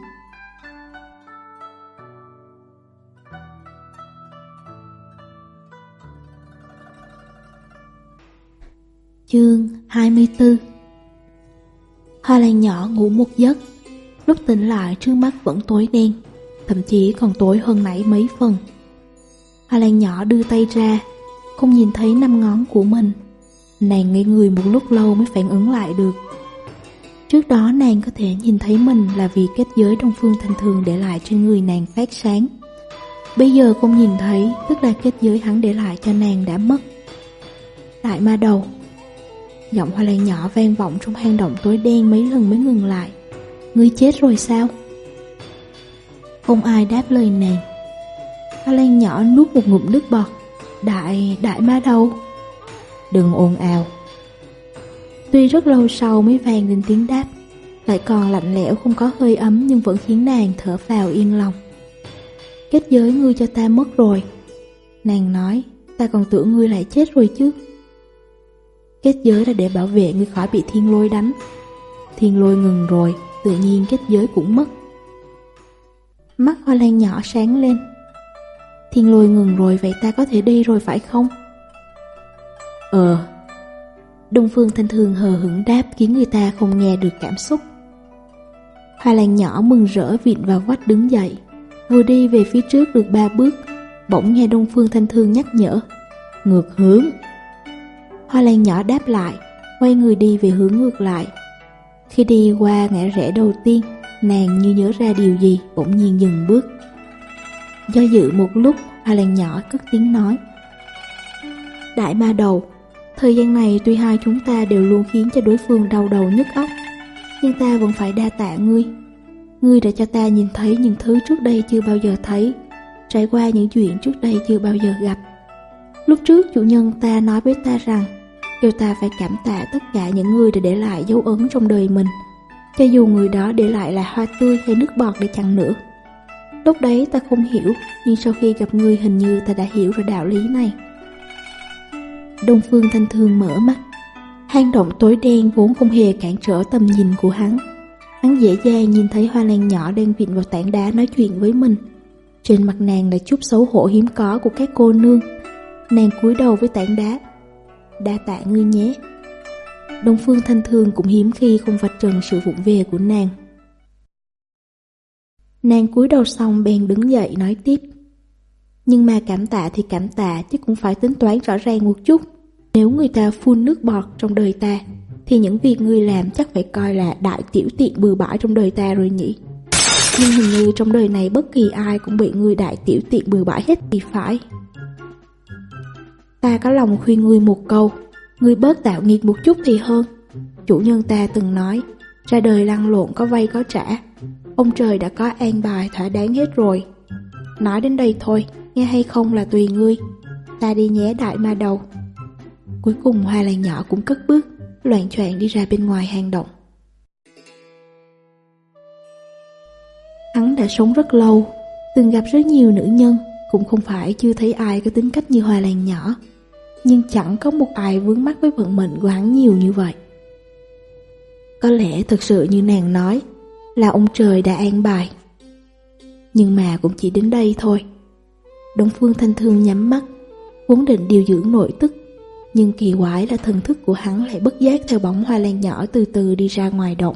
Chương 24. Hoa Lan nhỏ ngủ một giấc. Lúc tỉnh lại trước mắt vẫn tối đen, thậm chí còn tối hơn nãy mấy phần. Hoa Lan nhỏ đưa tay ra, không nhìn thấy 5 ngón của mình. Nàng ngây người một lúc lâu mới phản ứng lại được. Trước đó nàng có thể nhìn thấy mình là vì kết giới Đông Phương Thanh Thương để lại trên người nàng phát sáng. Bây giờ không nhìn thấy, tức là kết giới hắn để lại cho nàng đã mất. Đại ma đầu. Giọng Hoa Lan nhỏ vang vọng trong hang động tối đen mấy lần mới ngừng lại. Ngươi chết rồi sao? Không ai đáp lời nàng. Hoa Lan nhỏ nuốt một ngụm nước bọt. Đại ma đầu. Đừng ồn ào. Tuy rất lâu sau mới vang lên tiếng đáp, lại còn lạnh lẽo không có hơi ấm nhưng vẫn khiến nàng thở phào yên lòng. Kết giới ngươi cho ta mất rồi. Nàng nói, ta còn tưởng ngươi lại chết rồi chứ. Kết giới là để bảo vệ ngươi khỏi bị thiên lôi đánh. Thiên lôi ngừng rồi, tự nhiên kết giới cũng mất. Mắt Hoa Lan nhỏ sáng lên. Thiên lôi ngừng rồi, vậy ta có thể đi rồi phải không? Đông Phương Thanh Thương hờ hững đáp, khiến người ta không nghe được cảm xúc. Hoa Lan nhỏ mừng rỡ vịn vào vách đứng dậy. Vừa đi về phía trước được 3 bước, bỗng nghe Đông Phương Thanh Thương nhắc nhở, ngược hướng. Hoa Lan nhỏ đáp lại, quay người đi về hướng ngược lại. Khi đi qua ngã rẽ đầu tiên, nàng như nhớ ra điều gì, bỗng nhiên dừng bước. Do dự một lúc, Hoa Lan nhỏ cất tiếng nói, Đại ma đầu, thời gian này tuy hai chúng ta đều luôn khiến cho đối phương đau đầu nhức óc, nhưng ta vẫn phải đa tạ ngươi. Ngươi đã cho ta nhìn thấy những thứ trước đây chưa bao giờ thấy, trải qua những chuyện trước đây chưa bao giờ gặp. Lúc trước chủ nhân ta nói với ta rằng, kêu ta phải cảm tạ tất cả những người đã để lại dấu ấn trong đời mình, cho dù người đó để lại là hoa tươi hay nước bọt để chăng nữa. Lúc đấy ta không hiểu, nhưng sau khi gặp ngươi hình như ta đã hiểu rồi đạo lý này. Đông Phương Thanh Thương mở mắt. Hang động tối đen vốn không hề cản trở tầm nhìn của hắn. Hắn dễ dàng nhìn thấy Hoa Lan nhỏ đang vịn vào tảng đá nói chuyện với mình. Trên mặt nàng là chút xấu hổ hiếm có của các cô nương. Nàng cúi đầu với tảng đá. Đa tạ ngươi nhé. Đông Phương Thanh Thương cũng hiếm khi không vạch trần sự vụng về của nàng. Nàng cúi đầu xong bèn đứng dậy nói tiếp. Nhưng mà cảm tạ thì cảm tạ, chứ cũng phải tính toán rõ ràng một chút. Nếu người ta phun nước bọt trong đời ta, thì những việc ngươi làm chắc phải coi là đại tiểu tiện bừa bãi trong đời ta rồi nhỉ. Nhưng hình như trong đời này bất kỳ ai cũng bị ngươi đại tiểu tiện bừa bãi hết thì phải. Ta có lòng khuyên ngươi một câu, ngươi bớt tạo nghiệt một chút thì hơn. Chủ nhân ta từng nói, ra đời lăn lộn có vay có trả, ông trời đã có an bài thỏa đáng hết rồi. Nói đến đây thôi, nghe hay không là tùy ngươi. Ta đi nhé đại ma đầu. Cuối cùng Hoa Lan nhỏ cũng cất bước, loạng choạng đi ra bên ngoài hang động. Hắn đã sống rất lâu, từng gặp rất nhiều nữ nhân, cũng không phải chưa thấy ai có tính cách như Hoa Lan nhỏ, nhưng chẳng có một ai vướng mắc với vận mệnh của hắn nhiều như vậy. Có lẽ thật sự như nàng nói, là ông trời đã an bài. Nhưng mà cũng chỉ đến đây thôi. Đông Phương Thanh Thương nhắm mắt, vốn định điều dưỡng nội tức, nhưng kỳ quái là thần thức của hắn lại bất giác theo bóng Hoa Lan nhỏ từ từ đi ra ngoài động.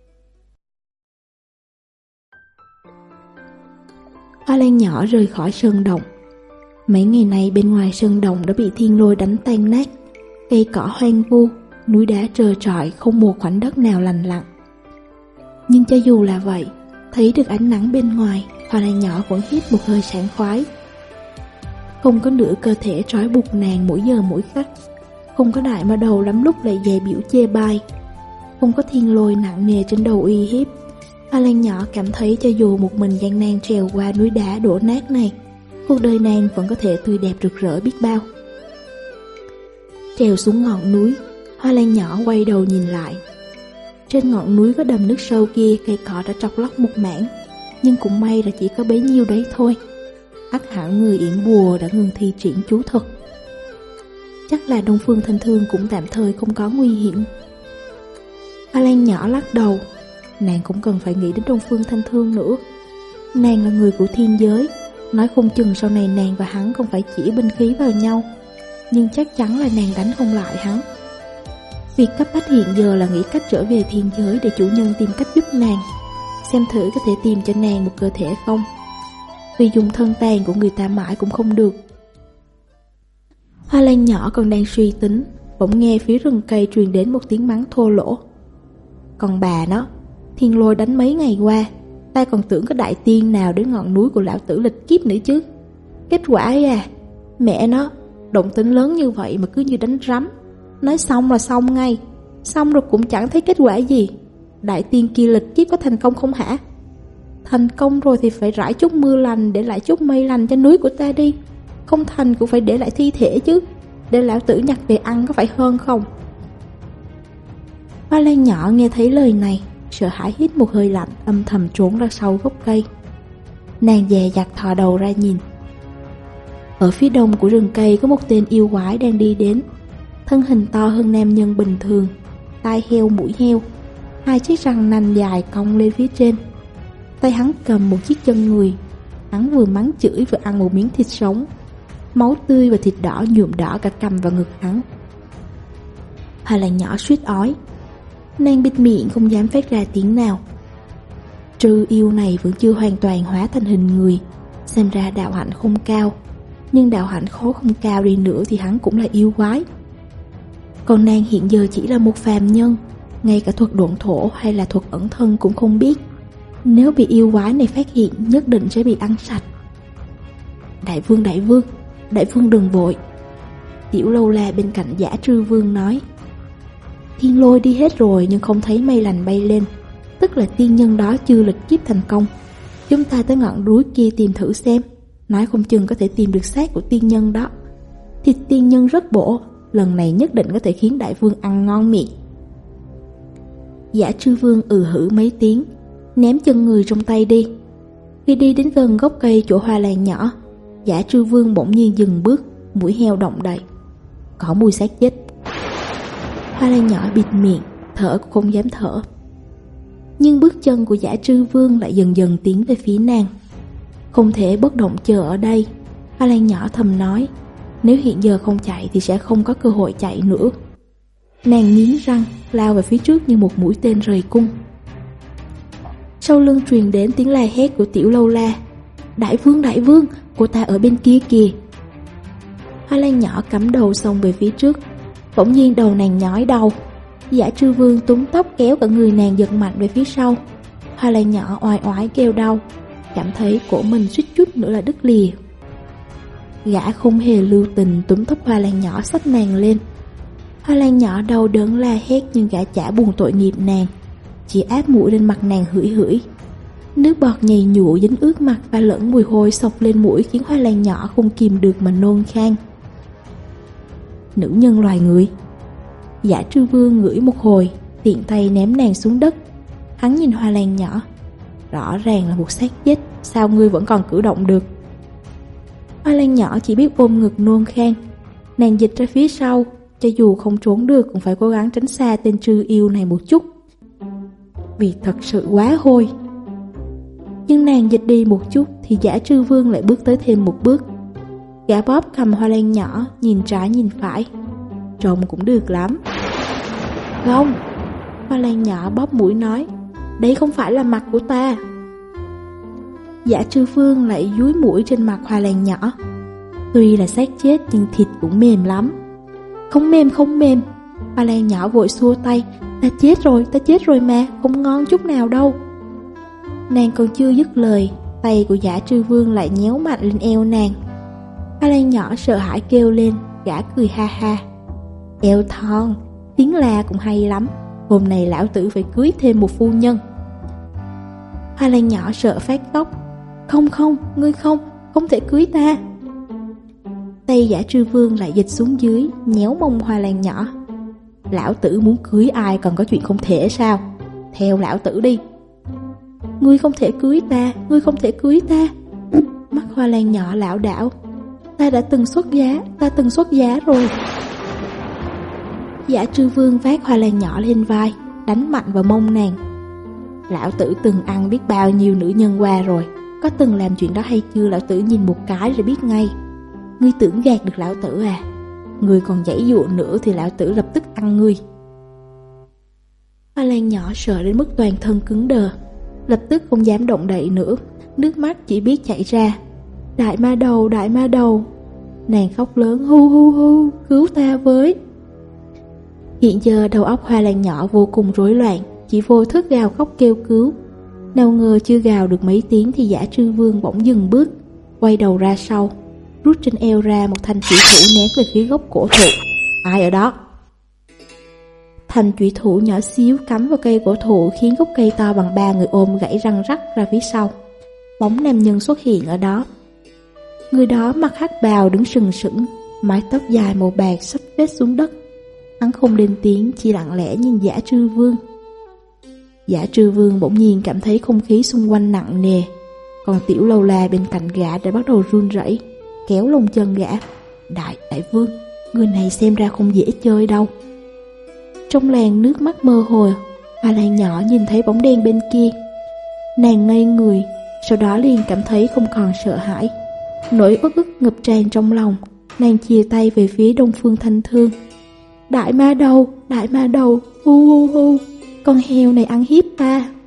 Hoa Lan nhỏ rời khỏi sơn động. Mấy ngày nay bên ngoài sơn động đã bị thiên lôi đánh tan nát, cây cỏ hoang vu, núi đá trơ trọi, không một khoảnh đất nào lành lặn. Nhưng cho dù là vậy, thấy được ánh nắng bên ngoài, Hoa Lan nhỏ vẫn hít một hơi sảng khoái. Không có nửa cơ thể trói buộc nàng mỗi giờ mỗi khắc, không có đại ma đầu lắm lúc lại dè biểu chê bai, không có thiên lôi nặng nề trên đầu uy hiếp. Hoa Lan nhỏ cảm thấy cho dù một mình gian nan trèo qua núi đá đổ nát này, cuộc đời nàng vẫn có thể tươi đẹp rực rỡ biết bao. Trèo xuống ngọn núi, Hoa Lan nhỏ quay đầu nhìn lại. Trên ngọn núi có đầm nước sâu kia, cây cỏ đã trọc lóc một mảng, nhưng cũng may là chỉ có bấy nhiêu đấy thôi. Ắt hẳn người yểm bùa đã ngừng thi triển chú thuật. Chắc là Đông Phương Thanh Thương cũng tạm thời không có nguy hiểm. Hoa Lan nhỏ lắc đầu. Nàng cũng cần phải nghĩ đến Đông Phương Thanh Thương nữa. Nàng là người của thiên giới, nói không chừng sau này nàng và hắn còn phải chỉ binh khí vào nhau, nhưng chắc chắn là nàng đánh không lại hắn. Việc cấp bách hiện giờ là nghĩ cách trở về thiên giới để chủ nhân tìm cách giúp nàng, xem thử có thể tìm cho nàng một cơ thể không. Vì dùng thân tàn của người ta mãi cũng không được. Hoa Lan nhỏ còn đang suy tính, bỗng nghe phía rừng cây truyền đến một tiếng mắng thô lỗ. Còn bà nó, thiên lôi đánh mấy ngày qua, ta còn tưởng có đại tiên nào đến ngọn núi của lão tử lịch kiếp nữa chứ. Kết quả à, mẹ nó, động tĩnh lớn như vậy mà cứ như đánh rắm. Nói xong là xong ngay, xong rồi cũng chẳng thấy kết quả gì. Đại tiên kia lịch kiếp có thành công không hả? Thành công rồi thì phải rải chút mưa lành, để lại chút mây lành cho núi của ta đi. Không thành cũng phải để lại thi thể chứ, để lão tử nhặt về ăn có phải hơn không? Hoa Lan nhỏ nghe thấy lời này, sợ hãi hít một hơi lạnh, âm thầm trốn ra sau gốc cây. Nàng dè dặt thò đầu ra nhìn. Ở phía đông của rừng cây có một tên yêu quái đang đi đến. Thân hình to hơn nam nhân bình thường, tai heo mũi heo, hai chiếc răng nanh dài cong lên phía trên. Tay hắn cầm một chiếc chân người. Hắn vừa mắng chửi vừa ăn một miếng thịt sống. Máu tươi và thịt đỏ nhuộm đỏ cả cằm và ngực hắn. Hoa Lan nhỏ suýt ói. Nàng bịt miệng không dám phát ra tiếng nào. Trư yêu này vẫn chưa hoàn toàn hóa thành hình người, xem ra đạo hạnh không cao. Nhưng đạo hạnh khó không cao đi nữa thì hắn cũng là yêu quái. Còn nàng hiện giờ chỉ là một phàm nhân, ngay cả thuật độn thổ hay là thuật ẩn thân cũng không biết. Nếu bị yêu quái này phát hiện, nhất định sẽ bị ăn sạch. Đại vương đừng vội. Tiểu Lâu La bên cạnh Dã Trư Vương nói. Thiên lôi đi hết rồi nhưng không thấy mây lành bay lên, tức là tiên nhân đó chưa lịch kiếp thành công. Chúng ta tới ngọn núi kia tìm thử xem, nói không chừng có thể tìm được xác của tiên nhân đó. Thịt tiên nhân rất bổ, lần này nhất định có thể khiến đại vương ăn ngon miệng. Dã Trư Vương hử mấy tiếng, ném chân người trong tay đi. Khi đi đến gần gốc cây chỗ Hoa Lan nhỏ, Dã Trư Vương bỗng nhiên dừng bước, mũi heo động đậy. Có mùi xác chết. Hoa Lan nhỏ bịt miệng, thở cũng không dám thở. Nhưng bước chân của Dã Trư Vương lại dần dần tiến về phía nàng. Không thể bất động chờ ở đây, Hoa Lan nhỏ thầm nói. Nếu hiện giờ không chạy thì sẽ không có cơ hội chạy nữa. Nàng nghiến răng, lao về phía trước như một mũi tên rời cung. Sau lưng truyền đến tiếng la hét của Tiểu Lâu La. Đại vương, cô ta ở bên kia kìa. Hoa Lan nhỏ cắm đầu xông về phía trước. Bỗng nhiên đầu nàng nhói đau. Dã Trư Vương túm tóc kéo cả người nàng giật mạnh về phía sau. Hoa Lan nhỏ oai oái kêu đau, cảm thấy cổ mình suýt chút nữa là đứt lìa. Gã không hề lưu tình túm tóc Hoa Lan nhỏ xách nàng lên. Hoa Lan nhỏ đau đớn la hét nhưng gã chả buồn tội nghiệp nàng, chỉ áp mũi lên mặt nàng hửi hửi. Nước bọt nhầy nhụa dính ướt mặt và lẫn mùi hôi xộc lên mũi khiến Hoa Lan nhỏ không kìm được mà nôn khan. Nữ nhân loài người. Dã Trư Vương ngửi một hồi, tiện tay ném nàng xuống đất. Hắn nhìn Hoa Lan nhỏ. Rõ ràng là một xác chết, sao ngươi vẫn còn cử động được? Hoa Lan nhỏ chỉ biết ôm ngực nôn khan. Nàng dịch ra phía sau, cho dù không trốn được cũng phải cố gắng tránh xa tên trư yêu này một chút, vì thật sự quá hôi. Nhưng nàng dịch đi một chút thì Dã Trư Vương lại bước tới thêm một bước. Gã bóp cầm Hoa Lan nhỏ, nhìn trái nhìn phải. Trông cũng được lắm. Không, Hoa Lan nhỏ bóp mũi nói. Đây không phải là mặt của ta. Dã Trư Vương lại dúi mũi trên mặt Hoa Lan nhỏ. Tuy là xác chết nhưng thịt cũng mềm lắm. Không mềm. Hoa Lan nhỏ vội xua tay. Ta chết rồi mà, không ngon chút nào đâu. Nàng còn chưa dứt lời, tay của Dã Trư Vương lại nhéo mạnh lên eo nàng. Hoa Lan nhỏ sợ hãi kêu lên, gã cười ha ha. Eo thon, tiếng la cũng hay lắm. Hôm nay lão tử phải cưới thêm một phu nhân. Hoa Lan nhỏ sợ phát khóc. Không, ngươi không thể cưới ta. Tay Dã Trư Vương lại dịch xuống dưới, nhéo mông Hoa Lan nhỏ. Lão tử muốn cưới ai còn có chuyện không thể sao? Theo lão tử đi. Ngươi không thể cưới ta. Mắt Hoa Lan nhỏ lảo đảo. Ta từng xuất giá rồi. Dã Trư Vương vác Hoa Lan nhỏ lên vai, đánh mạnh vào mông nàng. Lão tử từng ăn biết bao nhiêu nữ nhân qua rồi, có từng làm chuyện đó hay chưa lão tử nhìn một cái rồi biết ngay. Ngươi tưởng gạt được lão tử à? Ngươi còn giãy dụa nữa thì lão tử lập tức ăn ngươi. Hoa Lan nhỏ sợ đến mức toàn thân cứng đờ, lập tức không dám động đậy nữa, nước mắt chỉ biết chảy ra. Đại ma đầu. Nàng khóc lớn, hu, cứu ta với. Hiện giờ đầu óc Hoa Lan nhỏ vô cùng rối loạn, chỉ vô thức gào khóc kêu cứu. Nào ngờ chưa gào được mấy tiếng thì Dã Trư Vương bỗng dừng bước, quay đầu ra sau, rút trên eo ra một thanh chủy thủ ném về phía gốc cổ thụ. Ai ở đó? Thanh chủy thủ nhỏ xíu cắm vào cây cổ thụ khiến gốc cây to bằng 3 người ôm gãy răng rắc ra phía sau. Bóng nam nhân xuất hiện ở đó. Người đó mặc hắc bào đứng sừng sững, mái tóc dài màu bạc xấp phết xuống đất. Hắn không lên tiếng, chỉ lặng lẽ nhìn Dã Trư Vương. Dã Trư Vương bỗng nhiên cảm thấy không khí xung quanh nặng nề, còn Tiểu Lâu La bên cạnh gã đã bắt đầu run rẩy, kéo lông chân gã. Đại vương, người này xem ra không dễ chơi đâu. Trong làng nước mắt mơ hồ, Hoa Lan nhỏ nhìn thấy bóng đen bên kia. Nàng ngây người, sau đó liền cảm thấy không còn sợ hãi. Nỗi uất ức ngập tràn trong lòng, nàng chìa tay về phía Đông Phương Thanh Thương. Đại ma đầu, hu hu hu, con heo này ăn hiếp ta.